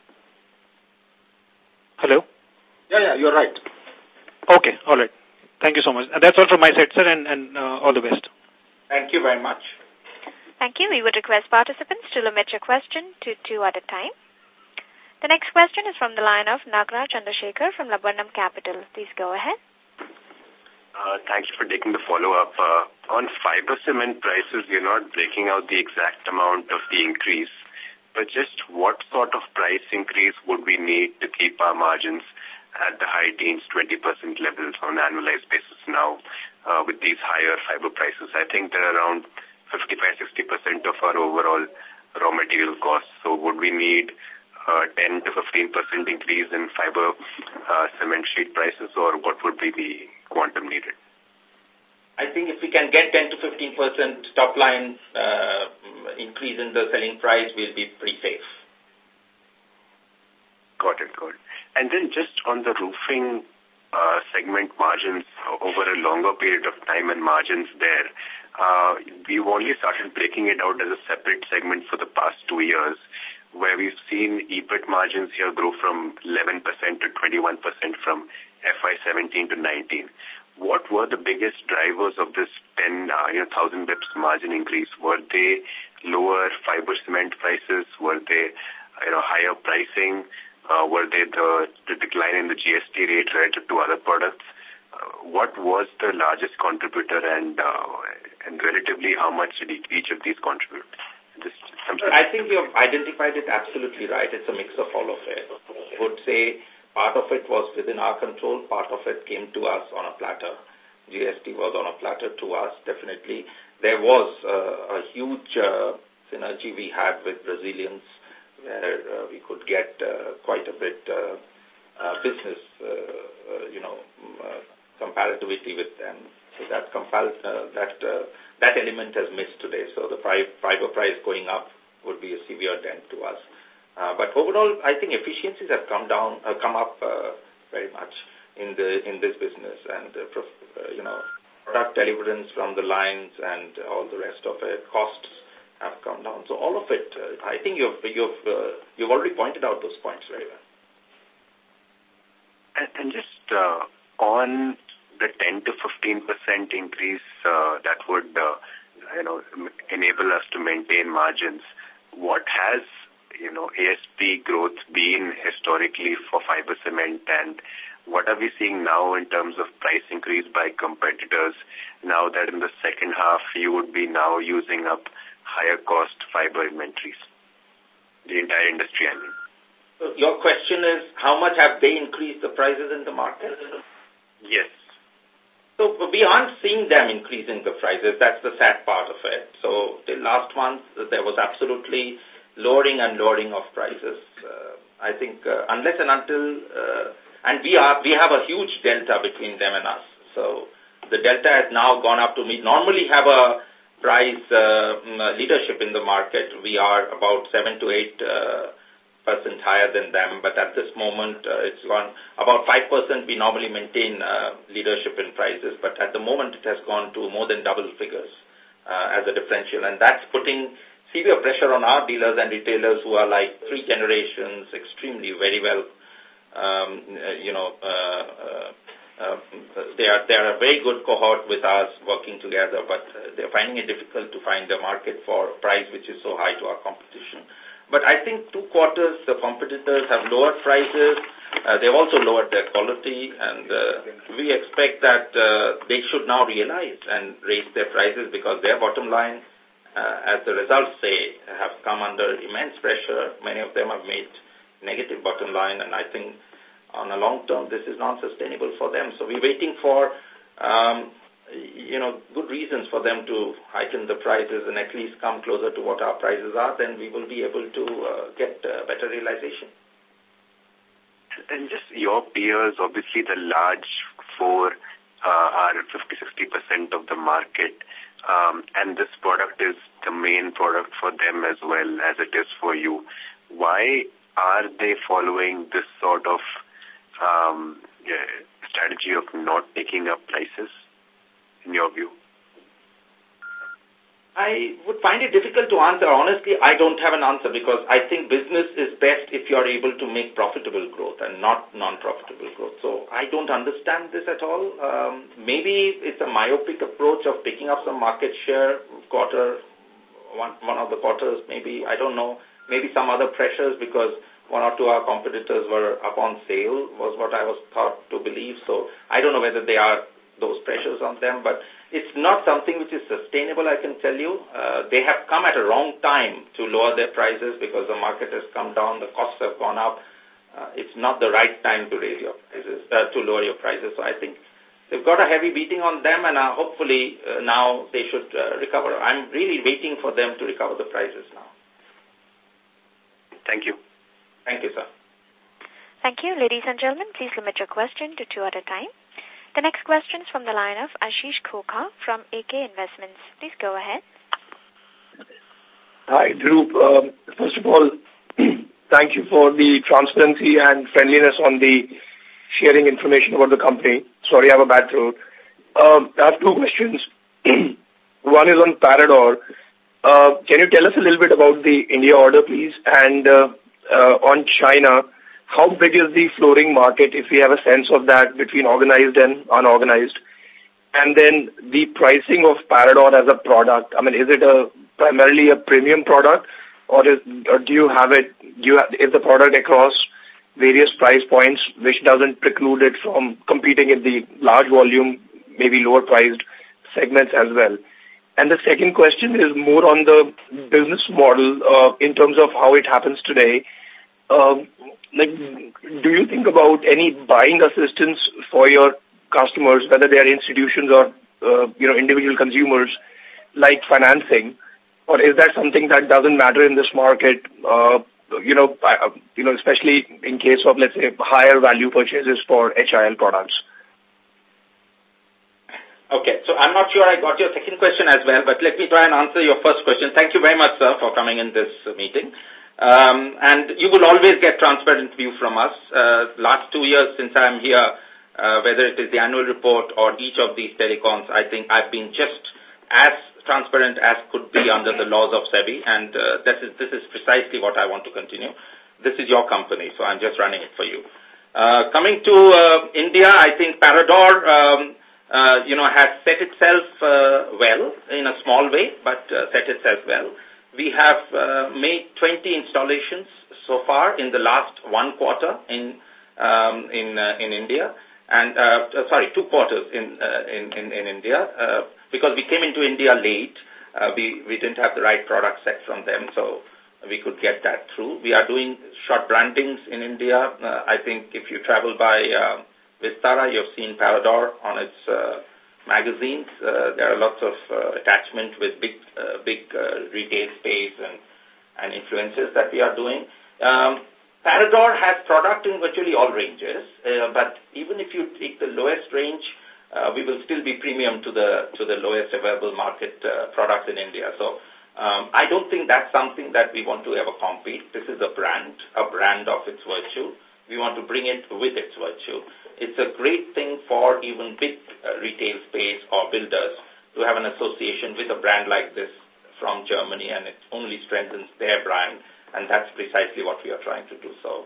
Hello? Yeah, you're right. Okay, all right. Thank you so much. That's all from my side, sir, and all the best. Thank you very much. Thank you. We would request participants to limit your question to 2 at a time. The next question is from the line of Nagraj Chandrasekhar from Laburnum Capital. Please go ahead. Thank you for taking the follow-up. On fiber cement prices, you're not breaking out the exact amount of the increase, but just what sort of price increase would we need to keep our margins at the high teens, 20% levels on an annualized basis now with these higher fiber prices? I think they're around 55-60% of our overall raw material costs. So would we need 10 to 15% increase in fiber cement sheet prices, or what would be the quantum needed? I think if we can get 10 to 15% top line increase in the selling price, we'll be pretty safe. Got it. And then just on the roofing segment margins over a longer period of time and margins there, we've only started breaking it out as a separate segment for the past 2 years, where we've seen EBIT margins here grow from 11% to 21% from FY17 to 19. What were the biggest drivers of this 10,000 bips margin increase? Were they lower fiber cement prices? Were they higher pricing? Were they the decline in the GST rate related to other products? What was the largest contributor, and relatively how much did each of these contribute? I think you've identified it absolutely right. It's a mix of all of it. I would say part of it was within our control. Part of it came to us on a platter. GST was on a platter to us, definitely. There was a huge synergy we had with Brazilians, where we could get quite a bit business, comparativity with them. So that element has missed today. So the fiber price going up would be a severe dent to us. But overall, I think efficiencies have come up very much in this business, and product deliverance from the lines and all the rest of it, costs have come down. So all of it, I think you've already pointed out those points very well. And just on the 10 to 15% increase that would enable us to maintain margins, what has ASP growth been historically for fiber cement, and what are we seeing now in terms of price increase by competitors now that in the second half you would be now using up higher cost fiber inventories? The entire industry, I mean. So your question is, how much have they increased the prices in the market? Yes. So we aren't seeing them increasing the prices. That's the sad part of it. So till last month, there was absolutely lowering of prices. I think unless and until, and we have a huge delta between them and us. So the delta has now gone up to meet. Normally have a price leadership in the market. We are about 7 to 8% higher than them, but at this moment it's gone about 5%. We normally maintain leadership in prices, but at the moment it has gone to more than double figures as a differential, and that's putting severe pressure on our dealers and retailers who are like 3 generations, extremely very well they are a very good cohort with us working together, but they're finding it difficult to find a market for a price which is so high to our competition. But I think 2 quarters, the competitors have lowered prices. They've also lowered their quality, and we expect that they should now realize and raise their prices because their bottom line, as the results say, have come under immense pressure. Many of them have made negative bottom line, and I think on a long term, this is not sustainable for them. So we're waiting for, good reasons for them to heighten the prices and at least come closer to what our prices are. Then we will be able to get better realization. And just your peers, obviously the large 4 are 50-60% of the market, and this product is the main product for them as well as it is for you. Why are they following this sort of strategy of not taking up prices, in your view? I would find it difficult to answer. Honestly, I don't have an answer because I think business is best if you're able to make profitable growth and not non-profitable growth. So I don't understand this at all. Maybe it's a myopic approach of picking up some market share one of the quarters, maybe, I don't know, maybe some other pressures because 1 or 2 of our competitors were up on sale was what I was taught to believe. So I don't know whether they are those pressures on them, but it's not something which is sustainable, I can tell you. They have come at a wrong time to lower their prices because the market has come down, the costs have gone up. It's not the right time to raise your prices, to lower your prices. So I think they've got a heavy beating on them, and hopefully now they should recover. I'm really waiting for them to recover the prices now. Thank you. Thank you, sir. Thank you. Ladies and gentlemen, please limit your question to 2 at a time. The next question is from the line of Ashish Khokha from AK Investments. Please go ahead. Hi, Dhruv. First of all, thank you for the transparency and friendliness on the sharing information about the company. Sorry, I have a bad throat. I have 2 questions. One is on Parador. Can you tell us a little bit about the India order, please? And on China, how big is the flooring market, if we have a sense of that, between organized and unorganized? And then the pricing of Parador as a product, I mean, is it primarily a premium product, or is the product across various price points, which doesn't preclude it from competing in the large volume, maybe lower priced segments as well? And the second question is more on the business model in terms of how it happens today. Do you think about any buying assistance for your customers, whether they are institutions or individual consumers, like financing, or is that something that doesn't matter in this market? Especially in case of, let's say, higher value purchases for HIL products. Okay, so I'm not sure I got your second question as well, but let me try and answer your first question. Thank you very much, sir, for coming in this meeting. And you will always get transparent view from us. Last 2 years since I'm here, whether it is the annual report or each of these telecons, I think I've been just as transparent as could be under the laws of SEBI, and this is precisely what I want to continue. This is your company, so I'm just running it for you. Coming to India, I think Parador, has set itself well in a small way, but set itself well. We have made 20 installations so far in the last 1 quarter in India, and 2 quarters in India, because we came into India late. We didn't have the right product set from them, so we could get that through. We are doing short brandings in India. I think if you travel by Vistara, you've seen Parador on its magazines. There are lots of attachment with big retail space and influences that we are doing. Parador has product in virtually all ranges, but even if you take the lowest range, we will still be premium to the lowest available market products in India. So I don't think that's something that we want to ever compete. This is a brand of its virtue. We want to bring it with its virtue. It's a great thing for even big retail space or builders to have an association with a brand like this from Germany, and it only strengthens their brand, and that's precisely what we are trying to do. So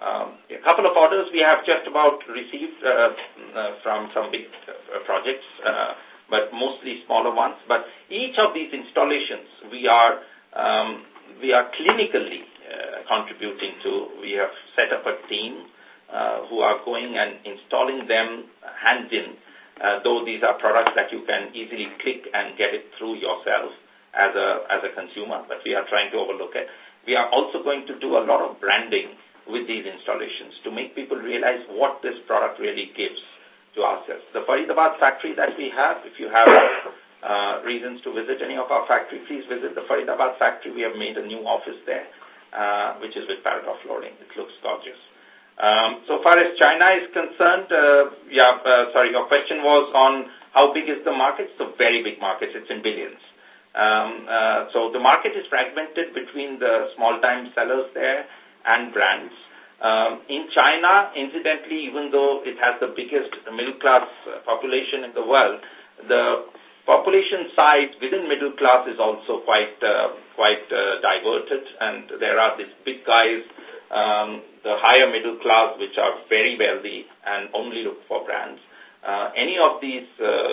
A couple of orders we have just about received from some big projects, but mostly smaller ones. But each of these installations we are clinically contributing to. We have set up a team who are going and installing them hands-in, though these are products that you can easily click and get it through yourself as a consumer, but we are trying to overlook it. We are also going to do a lot of branding with these installations to make people realize what this product really gives to ourselves. The Faridabad factory that we have, if you have reasons to visit any of our factory, please visit the Faridabad factory. We have made a new office there, which is with Parador flooring. It looks gorgeous. So far as China is concerned, your question was on how big is the market. It's a very big market. It's in billions. So the market is fragmented between the small-time sellers there and brands. In China, incidentally, even though it has the biggest middle-class population in the world, the population size within middle class is also quite diverted, and there are these big guys, the higher middle class, which are very wealthy and only look for brands. Any of these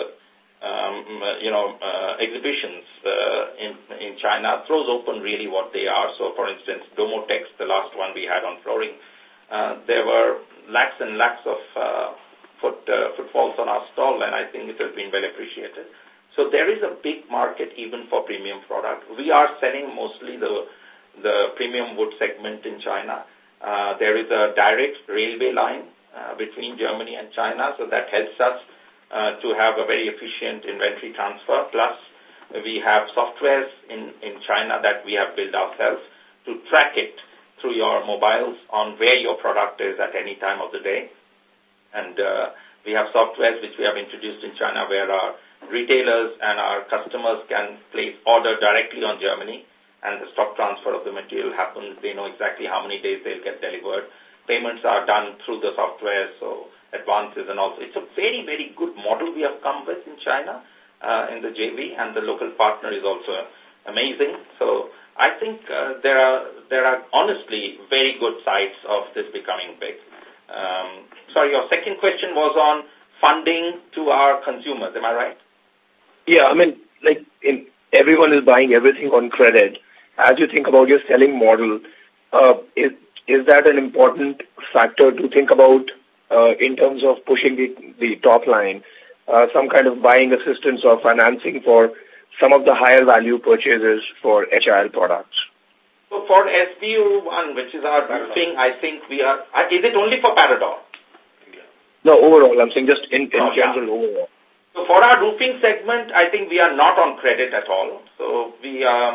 exhibitions in China throws open really what they are. So, for instance, Domotex, the last one we had on flooring, there were lakhs and lakhs of footfalls on our stall, and I think it has been well appreciated. So there is a big market even for premium product. We are selling mostly the premium wood segment in China. There is a direct railway line between Germany and China, so that helps us to have a very efficient inventory transfer. Plus, we have softwares in China that we have built ourselves to track it through your mobiles on where your product is at any time of the day. And we have softwares which we have introduced in China where our retailers and our customers can place order directly on Germany, and the stock transfer of the material happens. They know exactly how many days they'll get delivered. Payments are done through the software, so advances and also. It's a very, very good model we have come with in China, in the JV, and the local partner is also amazing. So I think there are honestly very good sides of this becoming big. Sorry, your second question was on funding to our consumers. Am I right? Yeah, I mean, everyone is buying everything on credit. As you think about your selling model, is that an important factor to think about in terms of pushing the top line, some kind of buying assistance or financing for some of the higher value purchases for HIL products? So for SBU1, which is our roofing, I think we are, is it only for Parador? No, overall, I'm saying just in general overall. So for our roofing segment, I think we are not on credit at all. So we are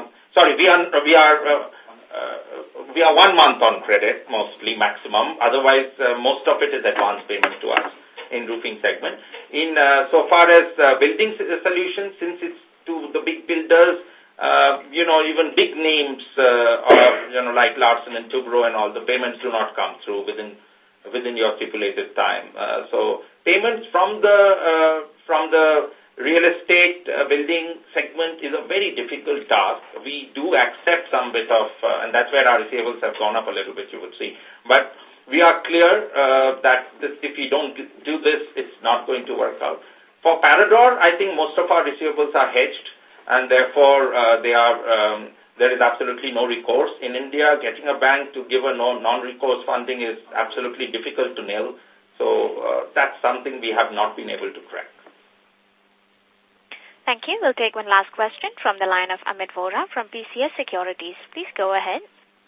1 month on credit, mostly maximum. Otherwise, most of it is advance payment to us in roofing segment. In so far as building solutions, since it's to the big builders, even big names, like Larsen and Toubro and all, the payments do not come through within your stipulated time. So payments from the real estate building segment is a very difficult task. We do accept some bit of, and that's where our receivables have gone up a little bit, you would see. But we are clear that if we don't do this, it's not going to work out. For Parador, I think most of our receivables are hedged, and therefore there is absolutely no recourse. In India, getting a bank to give a non-recourse funding is absolutely difficult to nail. So that's something we have not been able to crack. Thank you. We'll take one last question from the line of Amit Vora from PCS Securities. Please go ahead.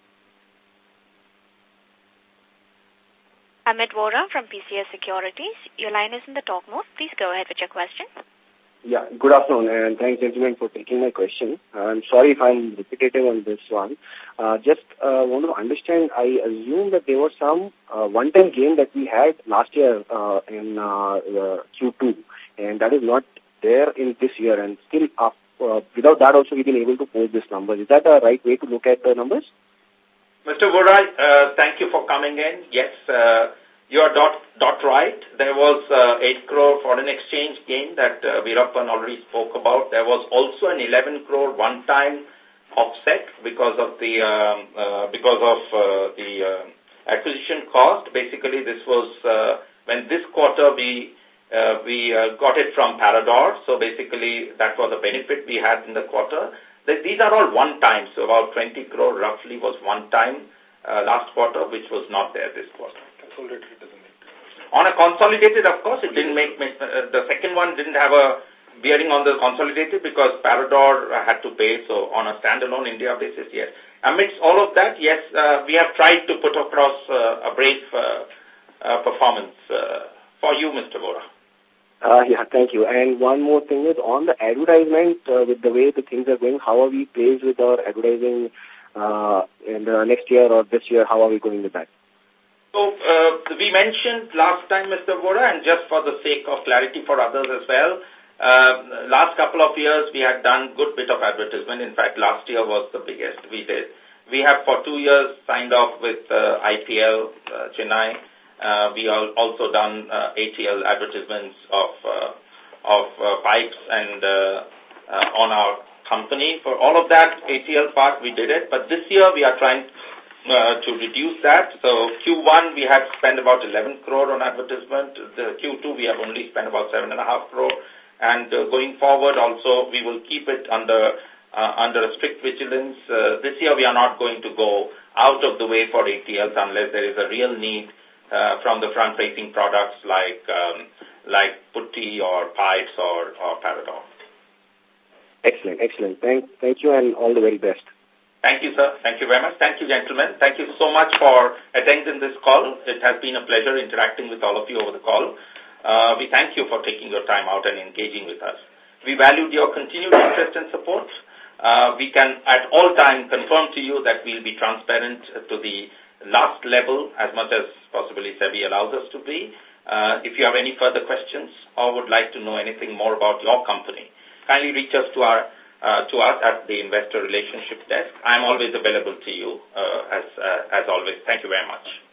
Amit Vora from PCS Securities, your line is in the talk mode. Please go ahead with your question. Yeah, good afternoon, and thanks, gentlemen, for taking my question. I'm sorry if I'm repetitive on this one. Just want to understand, I assume that there was some one-time gain that we had last year in Q2, and that is not there in this year, and still without that also we've been able to post this number. Is that a right way to look at the numbers? Mr. Vora, thank you for coming in. Yes, you are dot right. There was 8 crore foreign exchange gain that Veerappan already spoke about. There was also an 11 crore one-time offset because of the acquisition cost. Basically, this was when this quarter we got it from Parador. So basically, that was a benefit we had in the quarter. These are all one time. So about 20 crore roughly was one time last quarter, which was not there this quarter. Consolidated doesn't make. On a consolidated, of course, it didn't make the second one didn't have a bearing on the consolidated because Parador had to pay. So on a standalone India basis, yes. Amidst all of that, yes, we have tried to put across a brave performance for you, Mr. Vora. Yeah, thank you. And one more thing is on the advertisement, with the way the things are going, how are we placed with our advertising in the next year or this year? How are we going with that? So we mentioned last time, Mr. Vora, and just for the sake of clarity for others as well, last couple of years we had done good bit of advertisement. In fact, last year was the biggest we did. We have for 2 years signed off with IPL Chennai. We have also done ATL advertisements of pipes and on our company. For all of that ATL part, we did it. But this year we are trying to reduce that. So Q1 we had spent about 11 crore on advertisement. The Q2 we have only spent about 7.5 crore. And going forward also we will keep it under a strict vigilance. This year we are not going to go out of the way for ATLs unless there is a real need from the front-facing products like putty or pipes or Parador. Excellent, excellent. Thank you and all the very best. Thank you, sir. Thank you very much. Thank you, gentlemen. Thank you so much for attending this call. It has been a pleasure interacting with all of you over the call. We thank you for taking your time out and engaging with us. We valued your continued interest and support. We can at all times confirm to you that we'll be transparent to the last level as much as possibly SEBI allows us to be. If you have any further questions or would like to know anything more about your company, kindly reach us to us at the Investor Relationship Desk. I'm always available to you as always. Thank you very much.